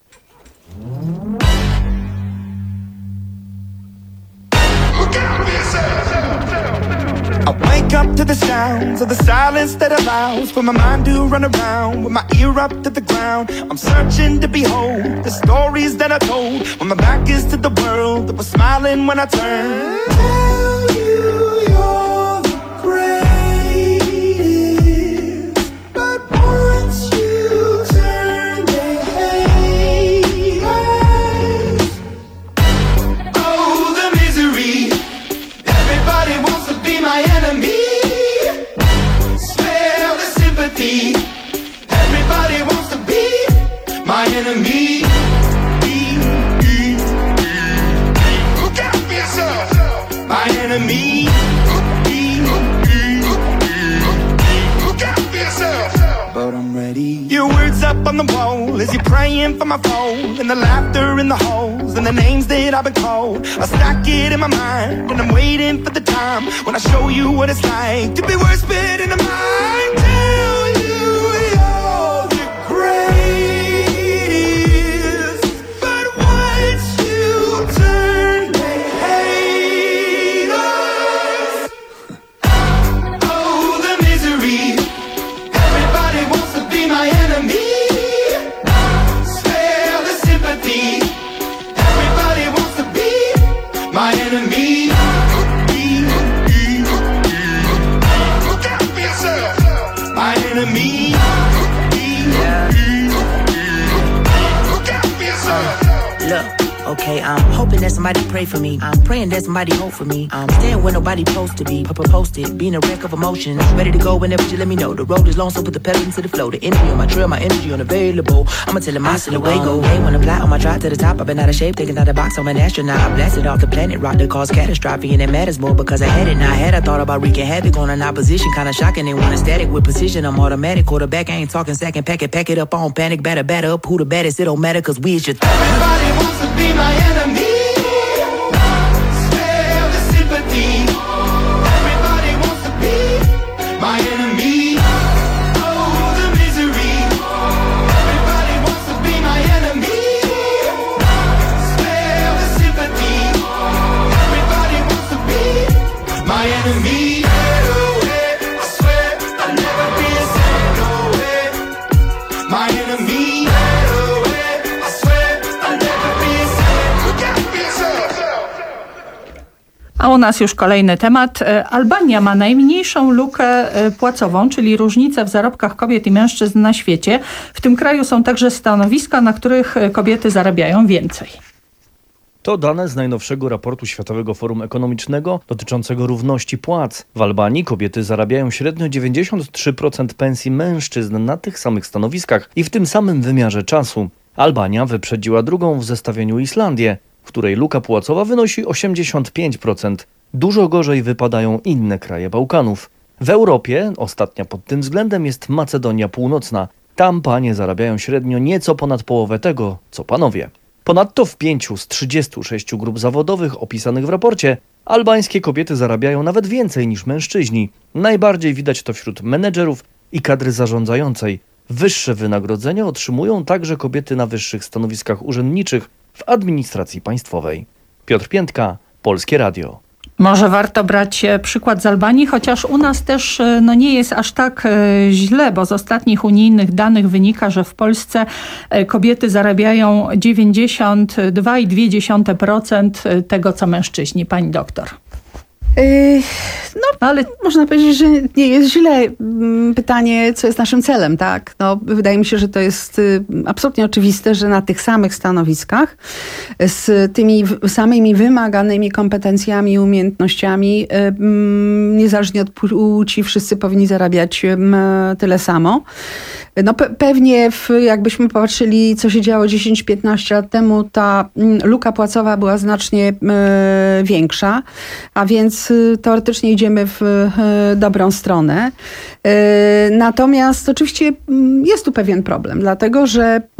I wake up to the sounds of the silence that allows for my mind to run around with my ear up to the ground. I'm searching to behold the stories that I told when my back is to the world that was smiling when I turned. Tell you you're the greatest, but once you turn they hate us. Oh, the misery. Everybody wants to be my enemy. Spare the sympathy. Everybody wants to be my enemy. Look out for yourself. My enemy. Look out for yourself. But I'm ready. Your words up on the wall as you're praying for my phone, and the laughter in the halls and the names that I've been called. I stack it in my mind and I'm waiting for the time when I show you what it's like to be worse fit in the mind. Tell you you're the greatest, but once you turn they hate us. Oh, the misery. Everybody wants to be my enemy. Spare the sympathy. Everybody wants to be my enemy. Look out for yourself. My enemy. Look out for yourself. Look. Okay, I'm hoping that somebody pray for me. I'm praying that somebody hope for me. I'm staying where nobody supposed to be. Papa posted, being a wreck of emotions. Ready to go whenever you let me know. The road is long, so put the pedal into the flow. The energy on my trail, my energy unavailable. I'ma tell him I still away go. Hey, when I fly on my drive to the top, I've been out of shape, taking out the box. I'm an astronaut. I blasted off the planet, rock that caused catastrophe, and it matters more because I had it. Now I had I thought about wreaking havoc on an opposition, kinda shocking. They want a static with precision. I'm automatic, quarterback. I ain't talking second pack it, pack it up on panic, batter, batter up. Who the baddest? It don't matter, cause we is your th- Everybody wants to be my enemy. Spare the sympathy. Everybody wants to be my enemy. Oh, the misery. Everybody wants to be my enemy. Spare the sympathy. Everybody wants to be my enemy. I swear I'll never be a saint, no way. My enemy. I swear I'll never be a saint. Look out for yourself. A u nas już kolejny temat. Albania ma najmniejszą lukę płacową, czyli różnicę w zarobkach kobiet i mężczyzn na świecie. W tym kraju są także stanowiska, na których kobiety zarabiają więcej. To dane z najnowszego raportu Światowego Forum Ekonomicznego dotyczącego równości płac. W Albanii kobiety zarabiają średnio dziewięćdziesiąt trzy procent pensji mężczyzn na tych samych stanowiskach i w tym samym wymiarze czasu. Albania wyprzedziła drugą w zestawieniu Islandię, w której luka płacowa wynosi osiemdziesiąt pięć procent. Dużo gorzej wypadają inne kraje Bałkanów. W Europie ostatnia pod tym względem jest Macedonia Północna. Tam panie zarabiają średnio nieco ponad połowę tego, co panowie. Ponadto w pięciu z trzydziestu sześciu grup zawodowych opisanych w raporcie albańskie kobiety zarabiają nawet więcej niż mężczyźni. Najbardziej widać to wśród menedżerów i kadry zarządzającej. Wyższe wynagrodzenia otrzymują także kobiety na wyższych stanowiskach urzędniczych w administracji państwowej. Piotr Piętka, Polskie Radio. Może warto brać przykład z Albanii, chociaż u nas też no, nie jest aż tak źle, bo z ostatnich unijnych danych wynika, że w Polsce kobiety zarabiają dziewięćdziesiąt dwa i dwie dziesiąte procent tego, co mężczyźni. Pani doktor. Yy, no, ale można powiedzieć, że nie jest źle. Pytanie, co jest naszym celem, tak? No, wydaje mi się, że to jest y, absolutnie oczywiste, że na tych samych stanowiskach z tymi w, samymi wymaganymi kompetencjami i umiejętnościami, y, y, niezależnie od płci, wszyscy powinni zarabiać y, tyle samo. No pe- pewnie w, jakbyśmy popatrzyli, co się działo dziesięć piętnaście lat temu, ta y, luka płacowa była znacznie y, większa, a więc y, teoretycznie idziemy w y, dobrą stronę. Y, natomiast oczywiście y, jest tu pewien problem, dlatego że y,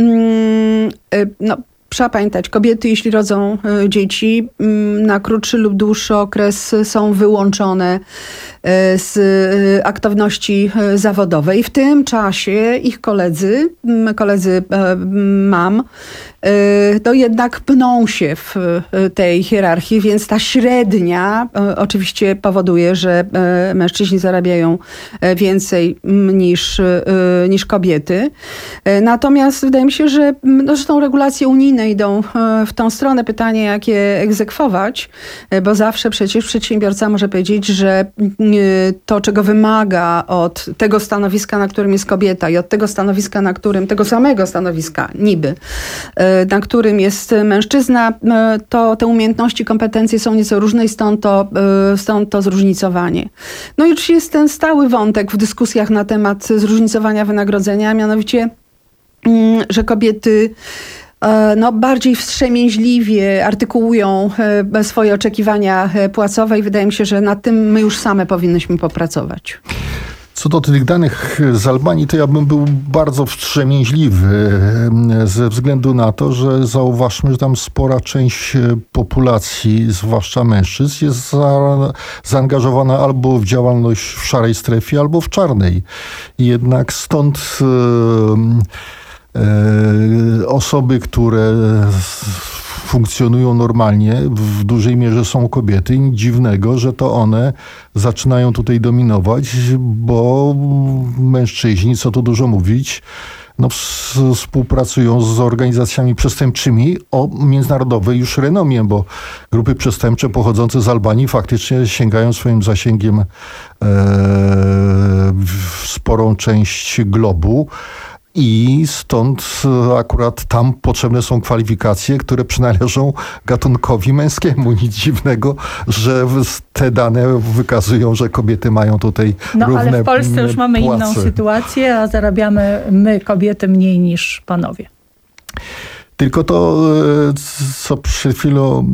y, no, trzeba pamiętać, kobiety, jeśli rodzą y, dzieci, y, na krótszy lub dłuższy okres są wyłączone y, z y, aktywności y, zawodowej. W tym czasie ich koledzy, y, koledzy y, mam, y, to jednak pną się w y, tej hierarchii, więc ta średnia y, oczywiście powoduje, że y, mężczyźni zarabiają y, więcej y, niż, y, niż kobiety. Y, natomiast wydaje mi się, że y, no, zresztą regulacje unijne idą w tą stronę. Pytanie, jak je egzekwować, bo zawsze przecież przedsiębiorca może powiedzieć, że to, czego wymaga od tego stanowiska, na którym jest kobieta i od tego stanowiska, na którym, tego samego stanowiska niby, na którym jest mężczyzna, to te umiejętności, kompetencje są nieco różne i stąd to, stąd to zróżnicowanie. No i oczywiście jest ten stały wątek w dyskusjach na temat zróżnicowania wynagrodzenia, mianowicie, że kobiety no, bardziej wstrzemięźliwie artykułują swoje oczekiwania płacowe i wydaje mi się, że nad tym my już same powinnyśmy popracować. Co do tych danych z Albanii, to ja bym był bardzo wstrzemięźliwy ze względu na to, że zauważmy, że tam spora część populacji, zwłaszcza mężczyzn, jest za, zaangażowana albo w działalność w szarej strefie, albo w czarnej. I jednak stąd E, osoby, które funkcjonują normalnie, w dużej mierze są kobiety. Nic dziwnego, że to one zaczynają tutaj dominować, bo mężczyźni, co tu dużo mówić, no, współpracują z organizacjami przestępczymi o międzynarodowej już renomie, bo grupy przestępcze pochodzące z Albanii faktycznie sięgają swoim zasięgiem e, w sporą część globu. I stąd akurat tam potrzebne są kwalifikacje, które przynależą gatunkowi męskiemu. Nic dziwnego, że te dane wykazują, że kobiety mają tutaj no, równe ale w Polsce już mamy płace. Inną sytuację, a zarabiamy my, kobiety, mniej niż panowie. Tylko to, co przed chwilą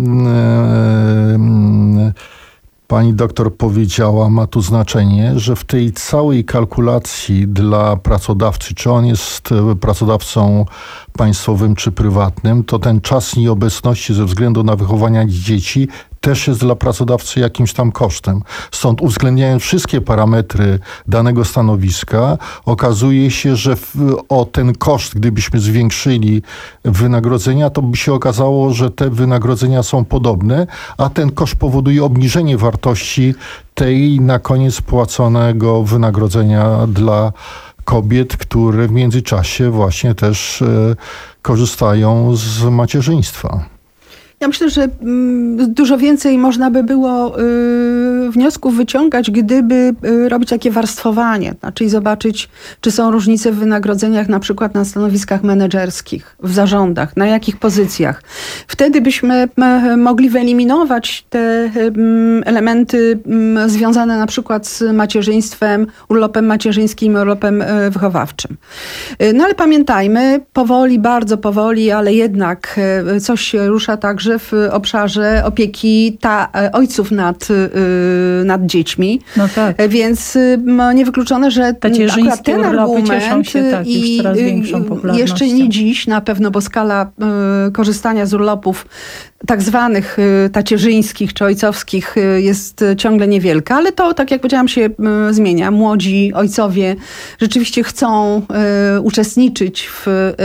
pani doktor powiedziała, ma tu znaczenie, że w tej całej kalkulacji dla pracodawcy, czy on jest pracodawcą państwowym czy prywatnym, to ten czas nieobecności ze względu na wychowanie dzieci też jest dla pracodawcy jakimś tam kosztem. Stąd uwzględniając wszystkie parametry danego stanowiska, okazuje się, że w, o ten koszt, gdybyśmy zwiększyli wynagrodzenia, to by się okazało, że te wynagrodzenia są podobne, a ten koszt powoduje obniżenie wartości tej na koniec płaconego wynagrodzenia dla kobiet, które w międzyczasie właśnie też e, korzystają z macierzyństwa. Ja myślę, że mm, dużo więcej można by było y, wniosków wyciągać, gdyby y, robić takie warstwowanie, znaczy zobaczyć, czy są różnice w wynagrodzeniach na przykład na stanowiskach menedżerskich, w zarządach, na jakich pozycjach. Wtedy byśmy m, mogli wyeliminować te m, elementy m, związane na przykład z macierzyństwem, urlopem macierzyńskim, urlopem y, wychowawczym. Y, no ale pamiętajmy, powoli, bardzo powoli, ale jednak y, coś się rusza także w obszarze opieki ta, ojców nad, nad dziećmi. No tak. Więc niewykluczone, że akurat ten argument się, tak, i coraz większą popularnością. Jeszcze nie dziś na pewno, bo skala korzystania z urlopów tak zwanych tacierzyńskich czy ojcowskich jest ciągle niewielka, ale to, tak jak powiedziałam, się zmienia. Młodzi ojcowie rzeczywiście chcą uczestniczyć w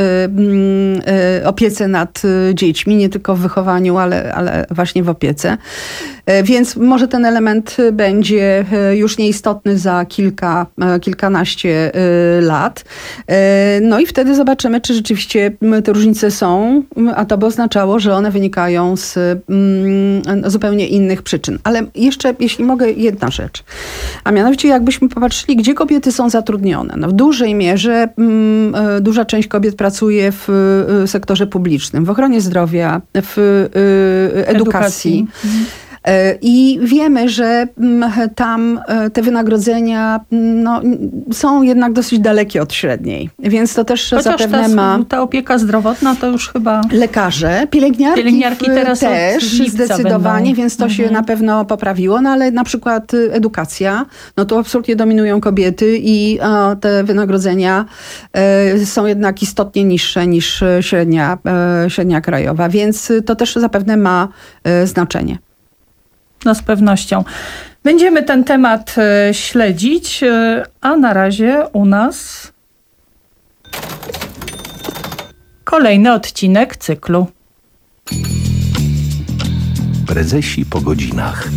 opiece nad dziećmi, nie tylko w wychowaniu, ale, ale właśnie w opiece. Więc może ten element będzie już nieistotny za kilka, kilkanaście lat. No i wtedy zobaczymy, czy rzeczywiście te różnice są, a to by oznaczało, że one wynikają z mm, zupełnie innych przyczyn. Ale jeszcze, jeśli mogę, jedna rzecz. A mianowicie jakbyśmy popatrzyli, gdzie kobiety są zatrudnione. No w dużej mierze mm, duża część kobiet pracuje w sektorze publicznym, w ochronie zdrowia, w y, edukacji. edukacji. I wiemy, że tam te wynagrodzenia no, są jednak dosyć dalekie od średniej. Więc to też Chociaż zapewne ta, ma... ta opieka zdrowotna to już chyba... Lekarze, pielęgniarki, pielęgniarki teraz też zdecydowanie, będą. Więc to mhm. się na pewno poprawiło. No ale na przykład edukacja, no to absolutnie dominują kobiety i o, te wynagrodzenia e, są jednak istotnie niższe niż średnia, e, średnia krajowa. Więc to też zapewne ma e, znaczenie. No z pewnością. Będziemy ten temat e, śledzić, e, a na razie u nas kolejny odcinek cyklu. Prezesi po godzinach.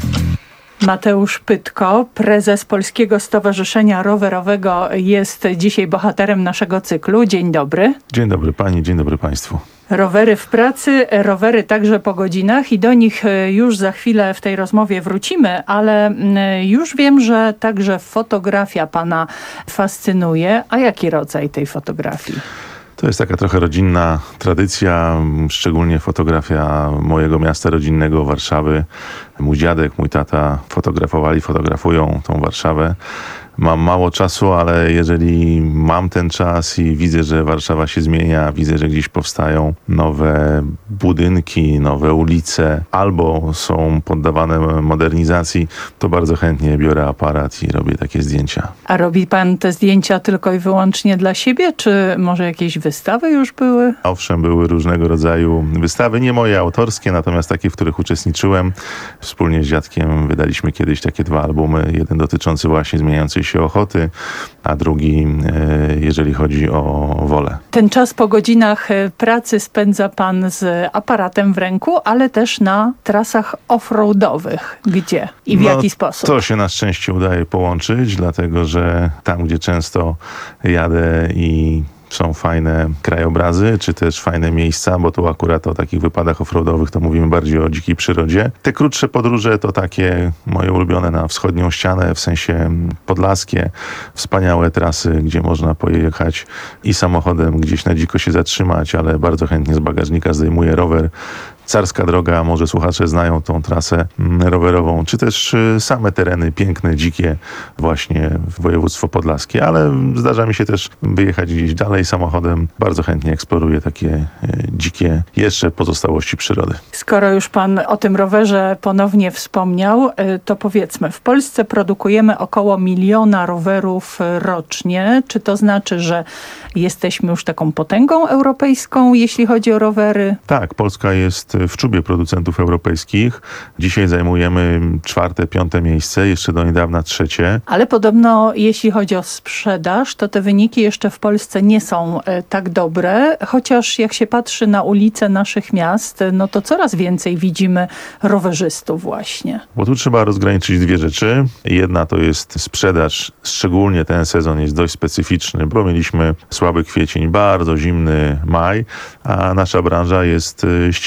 Mateusz Pytko, prezes Polskiego Stowarzyszenia Rowerowego, jest dzisiaj bohaterem naszego cyklu. Dzień dobry. Dzień dobry pani, dzień dobry państwu. Rowery w pracy, rowery także po godzinach i do nich już za chwilę w tej rozmowie wrócimy, ale już wiem, że także fotografia pana fascynuje. A jaki rodzaj tej fotografii? To jest taka trochę rodzinna tradycja, szczególnie fotografia mojego miasta rodzinnego, Warszawy. Mój dziadek, mój tata fotografowali, fotografują tą Warszawę. Mam mało czasu, ale jeżeli mam ten czas i widzę, że Warszawa się zmienia, widzę, że gdzieś powstają nowe budynki, nowe ulice, albo są poddawane modernizacji, to bardzo chętnie biorę aparat i robię takie zdjęcia. A robi pan te zdjęcia tylko i wyłącznie dla siebie, czy może jakieś wystawy już były? Owszem, były różnego rodzaju wystawy, nie moje autorskie, natomiast takie, w których uczestniczyłem. Wspólnie z dziadkiem wydaliśmy kiedyś takie dwa albumy, jeden dotyczący właśnie zmieniającej się ochoty, a drugi, jeżeli chodzi o wolę. Ten czas po godzinach pracy spędza pan z aparatem w ręku, ale też na trasach off-roadowych. Gdzie i w no, jaki sposób? To się na szczęście udaje połączyć, dlatego że tam, gdzie często jadę i są fajne krajobrazy, czy też fajne miejsca, bo tu akurat o takich wypadach offroadowych to mówimy bardziej o dzikiej przyrodzie. Te krótsze podróże to takie moje ulubione na wschodnią ścianę, w sensie podlaskie, wspaniałe trasy, gdzie można pojechać i samochodem gdzieś na dziko się zatrzymać, ale bardzo chętnie z bagażnika zdejmuję rower. Carska Droga, może słuchacze znają tą trasę rowerową, czy też same tereny piękne, dzikie, właśnie w województwo podlaskie, ale zdarza mi się też wyjechać gdzieś dalej samochodem. Bardzo chętnie eksploruję takie dzikie jeszcze pozostałości przyrody. Skoro już pan o tym rowerze ponownie wspomniał, to powiedzmy, w Polsce produkujemy około miliona rowerów rocznie. Czy to znaczy, że jesteśmy już taką potęgą europejską, jeśli chodzi o rowery? Tak, Polska jest w czubie producentów europejskich. Dzisiaj zajmujemy czwarte, piąte miejsce, jeszcze do niedawna trzecie. Ale podobno jeśli chodzi o sprzedaż, to te wyniki jeszcze w Polsce nie są e, tak dobre, chociaż jak się patrzy na ulice naszych miast, no to coraz więcej widzimy rowerzystów właśnie. Bo tu trzeba rozgraniczyć dwie rzeczy. Jedna to jest sprzedaż, szczególnie ten sezon jest dość specyficzny, bo mieliśmy słaby kwiecień, bardzo zimny maj, a nasza branża jest ściśle związana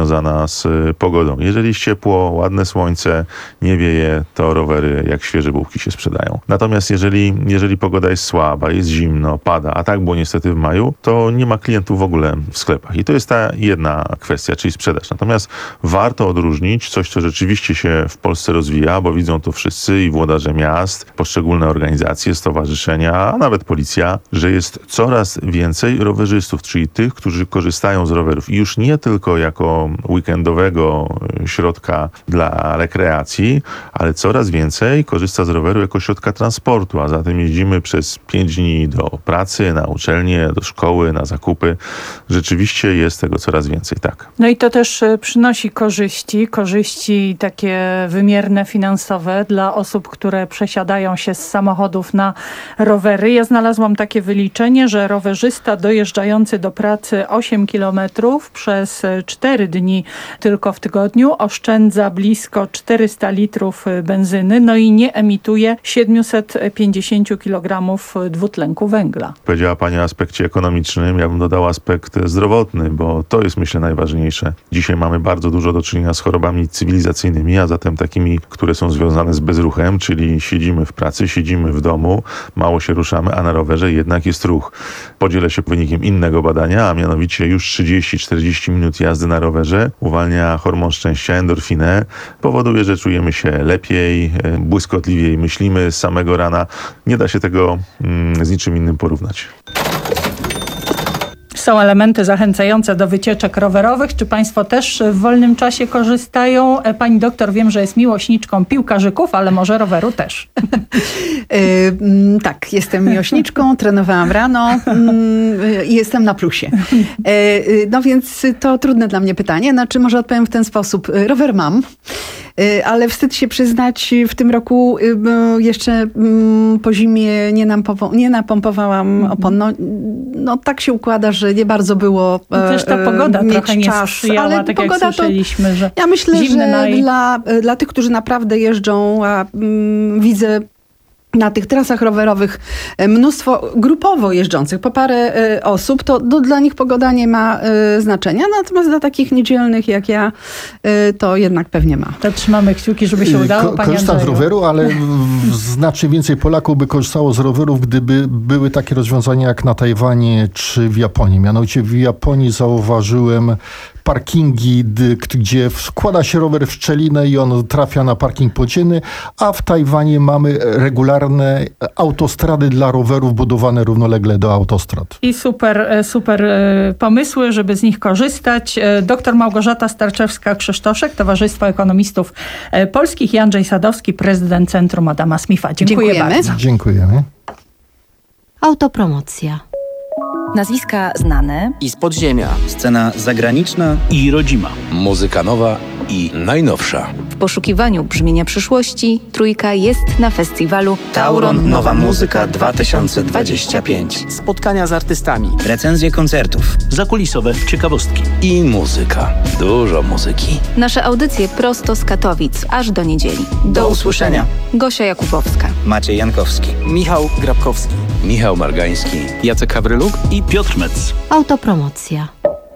związana z pogodą. Jeżeli jest ciepło, ładne słońce, nie wieje, to rowery jak świeże bułki się sprzedają. Natomiast jeżeli, jeżeli pogoda jest słaba, jest zimno, pada, a tak było niestety w maju, to nie ma klientów w ogóle w sklepach. I to jest ta jedna kwestia, czyli sprzedaż. Natomiast warto odróżnić coś, co rzeczywiście się w Polsce rozwija, bo widzą to wszyscy i włodarze miast, poszczególne organizacje, stowarzyszenia, a nawet policja, że jest coraz więcej rowerzystów, czyli tych, którzy korzystają z rowerów. I już nie tylko jako weekendowego środka dla rekreacji, ale coraz więcej korzysta z roweru jako środka transportu, a zatem jeździmy przez pięć dni do pracy, na uczelnię, do szkoły, na zakupy. Rzeczywiście jest tego coraz więcej, tak. No i to też przynosi korzyści, korzyści takie wymierne, finansowe dla osób, które przesiadają się z samochodów na rowery. Ja znalazłam takie wyliczenie, że rowerzysta dojeżdżający do pracy osiem kilometrów przez cztery dni tylko w tygodniu oszczędza blisko czterysta litrów benzyny, no i nie emituje siedemset pięćdziesiąt kilogramów dwutlenku węgla. Powiedziała Pani o aspekcie ekonomicznym, ja bym dodał aspekt zdrowotny, bo to jest, myślę, najważniejsze. Dzisiaj mamy bardzo dużo do czynienia z chorobami cywilizacyjnymi, a zatem takimi, które są związane z bezruchem, czyli siedzimy w pracy, siedzimy w domu, mało się ruszamy, a na rowerze jednak jest ruch. Podzielę się wynikiem innego badania, a mianowicie już trzydzieści czterdzieści minut jazdy na rowerze uwalnia hormon szczęścia, endorfinę, powoduje, że czujemy się lepiej, błyskotliwiej myślimy z samego rana. Nie da się tego mm, z niczym innym porównać. Są elementy zachęcające do wycieczek rowerowych. Czy Państwo też w wolnym czasie korzystają? Pani doktor, wiem, że jest miłośniczką piłkarzyków, ale może roweru też. Yy, tak, jestem miłośniczką, trenowałam rano i yy, jestem na plusie. Yy, no więc to trudne dla mnie pytanie. Znaczy może odpowiem w ten sposób. Rower mam. Ale wstyd się przyznać, w tym roku jeszcze po zimie nie, nampowo- nie napompowałam opon. No, no tak się układa, że nie bardzo było I też ta pogoda mieć trochę nie czas. sprzyjała, Ale tak pogoda jak słyszeliśmy, to, że ja myślę, zimny że maj. dla, dla tych, którzy naprawdę jeżdżą, a mm, widzę na tych trasach rowerowych mnóstwo grupowo jeżdżących, po parę y, osób, to do, dla nich pogoda nie ma y, znaczenia, natomiast dla takich niedzielnych jak ja, y, to jednak pewnie ma. To trzymamy kciuki, żeby się udało. Ko- Pani korzystam z Andrzeju. roweru, ale w- znacznie więcej Polaków by korzystało z rowerów, gdyby były takie rozwiązania jak na Tajwanie czy w Japonii. Mianowicie w Japonii zauważyłem parkingi, d- gdzie wkłada się rower w szczelinę i on trafia na parking podziemny, a w Tajwanie mamy regularne autostrady dla rowerów budowane równolegle do autostrad. I super, super pomysły, żeby z nich korzystać. Doktor Małgorzata Starczewska-Krzysztoszek, Towarzystwo Ekonomistów Polskich i Andrzej Sadowski, prezydent Centrum Adama Smitha. Dziękuję Dziękujemy. bardzo. Dziękujemy. Autopromocja. Nazwiska znane i z podziemia. Scena zagraniczna i rodzima. Muzyka nowa i najnowsza. w poszukiwaniu brzmienia przyszłości. Trójka jest na festiwalu Tauron Nowa Muzyka dwa tysiące dwadzieścia pięć. Spotkania z artystami, Recenzje koncertów, zakulisowe ciekawostki I muzyka. Dużo muzyki. Nasze audycje prosto z Katowic, aż do niedzieli. Do usłyszenia. Gosia Jakubowska, Maciej Jankowski, Michał Grabkowski, Michał Margański. Jacek Hawryluk i Piotr Metz. Autopromocja.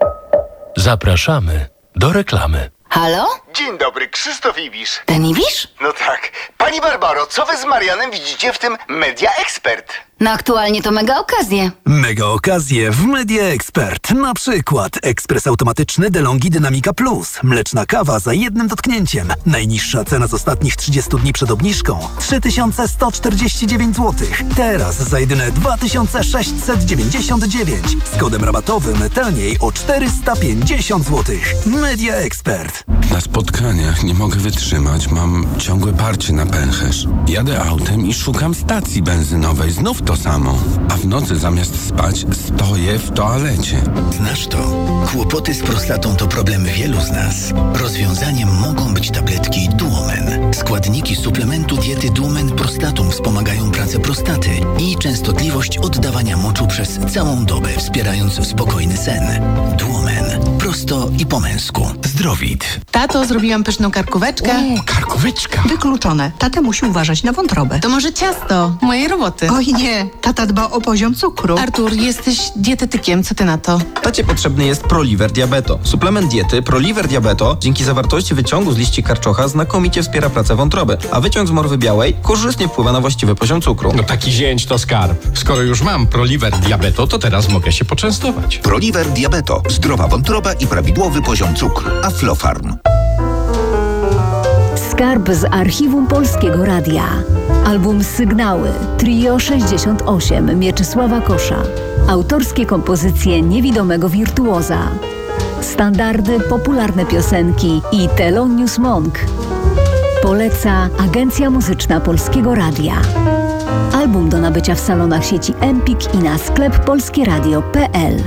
Zapraszamy do reklamy. Halo? Dzień dobry, Krzysztof Ibisz. Ten Ibisz? No tak. Pani Barbaro, co wy z Marianem widzicie w tym Media Expert? No aktualnie to mega okazje. Mega okazje w Media Expert. Na przykład ekspres automatyczny DeLonghi Dynamica Plus. Mleczna kawa za jednym dotknięciem. Najniższa cena z ostatnich trzydziestu dni przed obniżką trzy tysiące sto czterdzieści dziewięć złotych. Teraz za jedyne dwa tysiące sześćset dziewięćdziesiąt dziewięć. Z kodem rabatowym taniej o czterysta pięćdziesiąt złotych. Media Expert. Na spotkaniach nie mogę wytrzymać. Mam ciągłe parcie na pęcherz. Jadę autem i szukam stacji benzynowej. Znów to samo. A w nocy zamiast spać stoję w toalecie. Znasz to? Kłopoty z prostatą to problem wielu z nas. Rozwiązaniem mogą być tabletki Duomen. Składniki suplementu diety Duomen Prostatum wspomagają pracę prostaty i częstotliwość oddawania moczu przez całą dobę, wspierając spokojny sen. Duomen. Prosto i po męsku. Zdrowit. Tato, zrobiłam pyszną karkóweczkę. O, karkóweczka. Wykluczone. Tata musi uważać na wątrobę. To może ciasto mojej roboty. Oj nie, tata dba o poziom cukru. Artur, jesteś dietetykiem, co ty na to? Tacie potrzebny jest Proliver Diabeto. Suplement diety Proliver Diabeto dzięki zawartości wyciągu z liści karczocha znakomicie wspiera pracę wątroby, a wyciąg z morwy białej korzystnie wpływa na właściwy poziom cukru. No taki zięć to skarb. Skoro już mam Proliver Diabeto, to teraz mogę się poczęstować. Proliver Diabeto. Zdrowa wątroba i prawidłowy poziom cukru. Aflofarm. Skarb z archiwum Polskiego Radia. Album Sygnały, Trio sześćdziesiąt osiem Mieczysława Kosza. Autorskie kompozycje niewidomego wirtuoza. Standardy, popularne piosenki i Thelonious Monk. Poleca Agencja Muzyczna Polskiego Radia. Album do nabycia w salonach sieci Empik i na sklep polskieradio kropka pe el.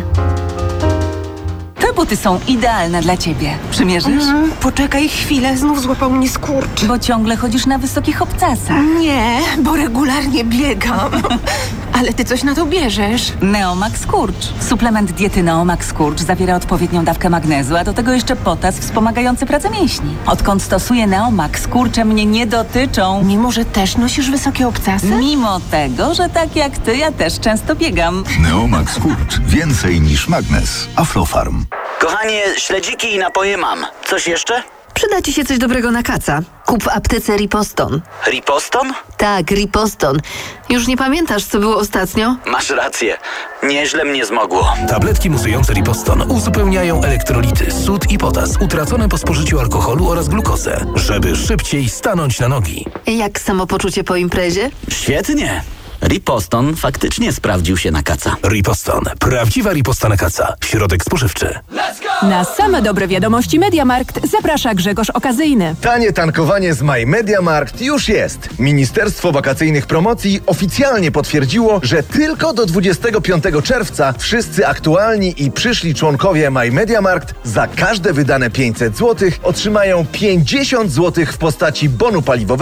Te buty są idealne dla ciebie. Przymierzysz? Mm, poczekaj chwilę, znów złapał mnie skurcz. Bo ciągle chodzisz na wysokich obcasach. Nie, bo regularnie biegam. Ale ty coś na to bierzesz. Neomax Skurcz. Suplement diety Neomax Skurcz zawiera odpowiednią dawkę magnezu, a do tego jeszcze potas wspomagający pracę mięśni. Odkąd stosuję Neomax, skurcze mnie nie dotyczą. Mimo, że też nosisz wysokie obcasy? Mimo tego, że tak jak ty, ja też często biegam. Neomax Skurcz. Więcej niż magnes. Aflofarm. Kochanie, śledziki i napoje mam. Coś jeszcze? Przyda ci się coś dobrego na kaca. Kup w aptece Riposton. Riposton? Tak, Riposton. Już nie pamiętasz, co było ostatnio? Masz rację. Nieźle mnie zmogło. Tabletki musujące Riposton uzupełniają elektrolity, sód i potas utracone po spożyciu alkoholu oraz glukozę, żeby szybciej stanąć na nogi. Jak samopoczucie po imprezie? Świetnie. Riposton faktycznie sprawdził się na kaca. Riposton. Prawdziwa riposta na kaca. Środek spożywczy. Na same dobre wiadomości MediaMarkt zaprasza Grzegorz Okazyjny. Tanie tankowanie z My MediaMarkt już jest. Ministerstwo Wakacyjnych Promocji oficjalnie potwierdziło, że tylko do dwudziestego piątego czerwca wszyscy aktualni i przyszli członkowie My MediaMarkt za każde wydane pięćset złotych otrzymają pięćdziesiąt złotych w postaci bonu paliwowego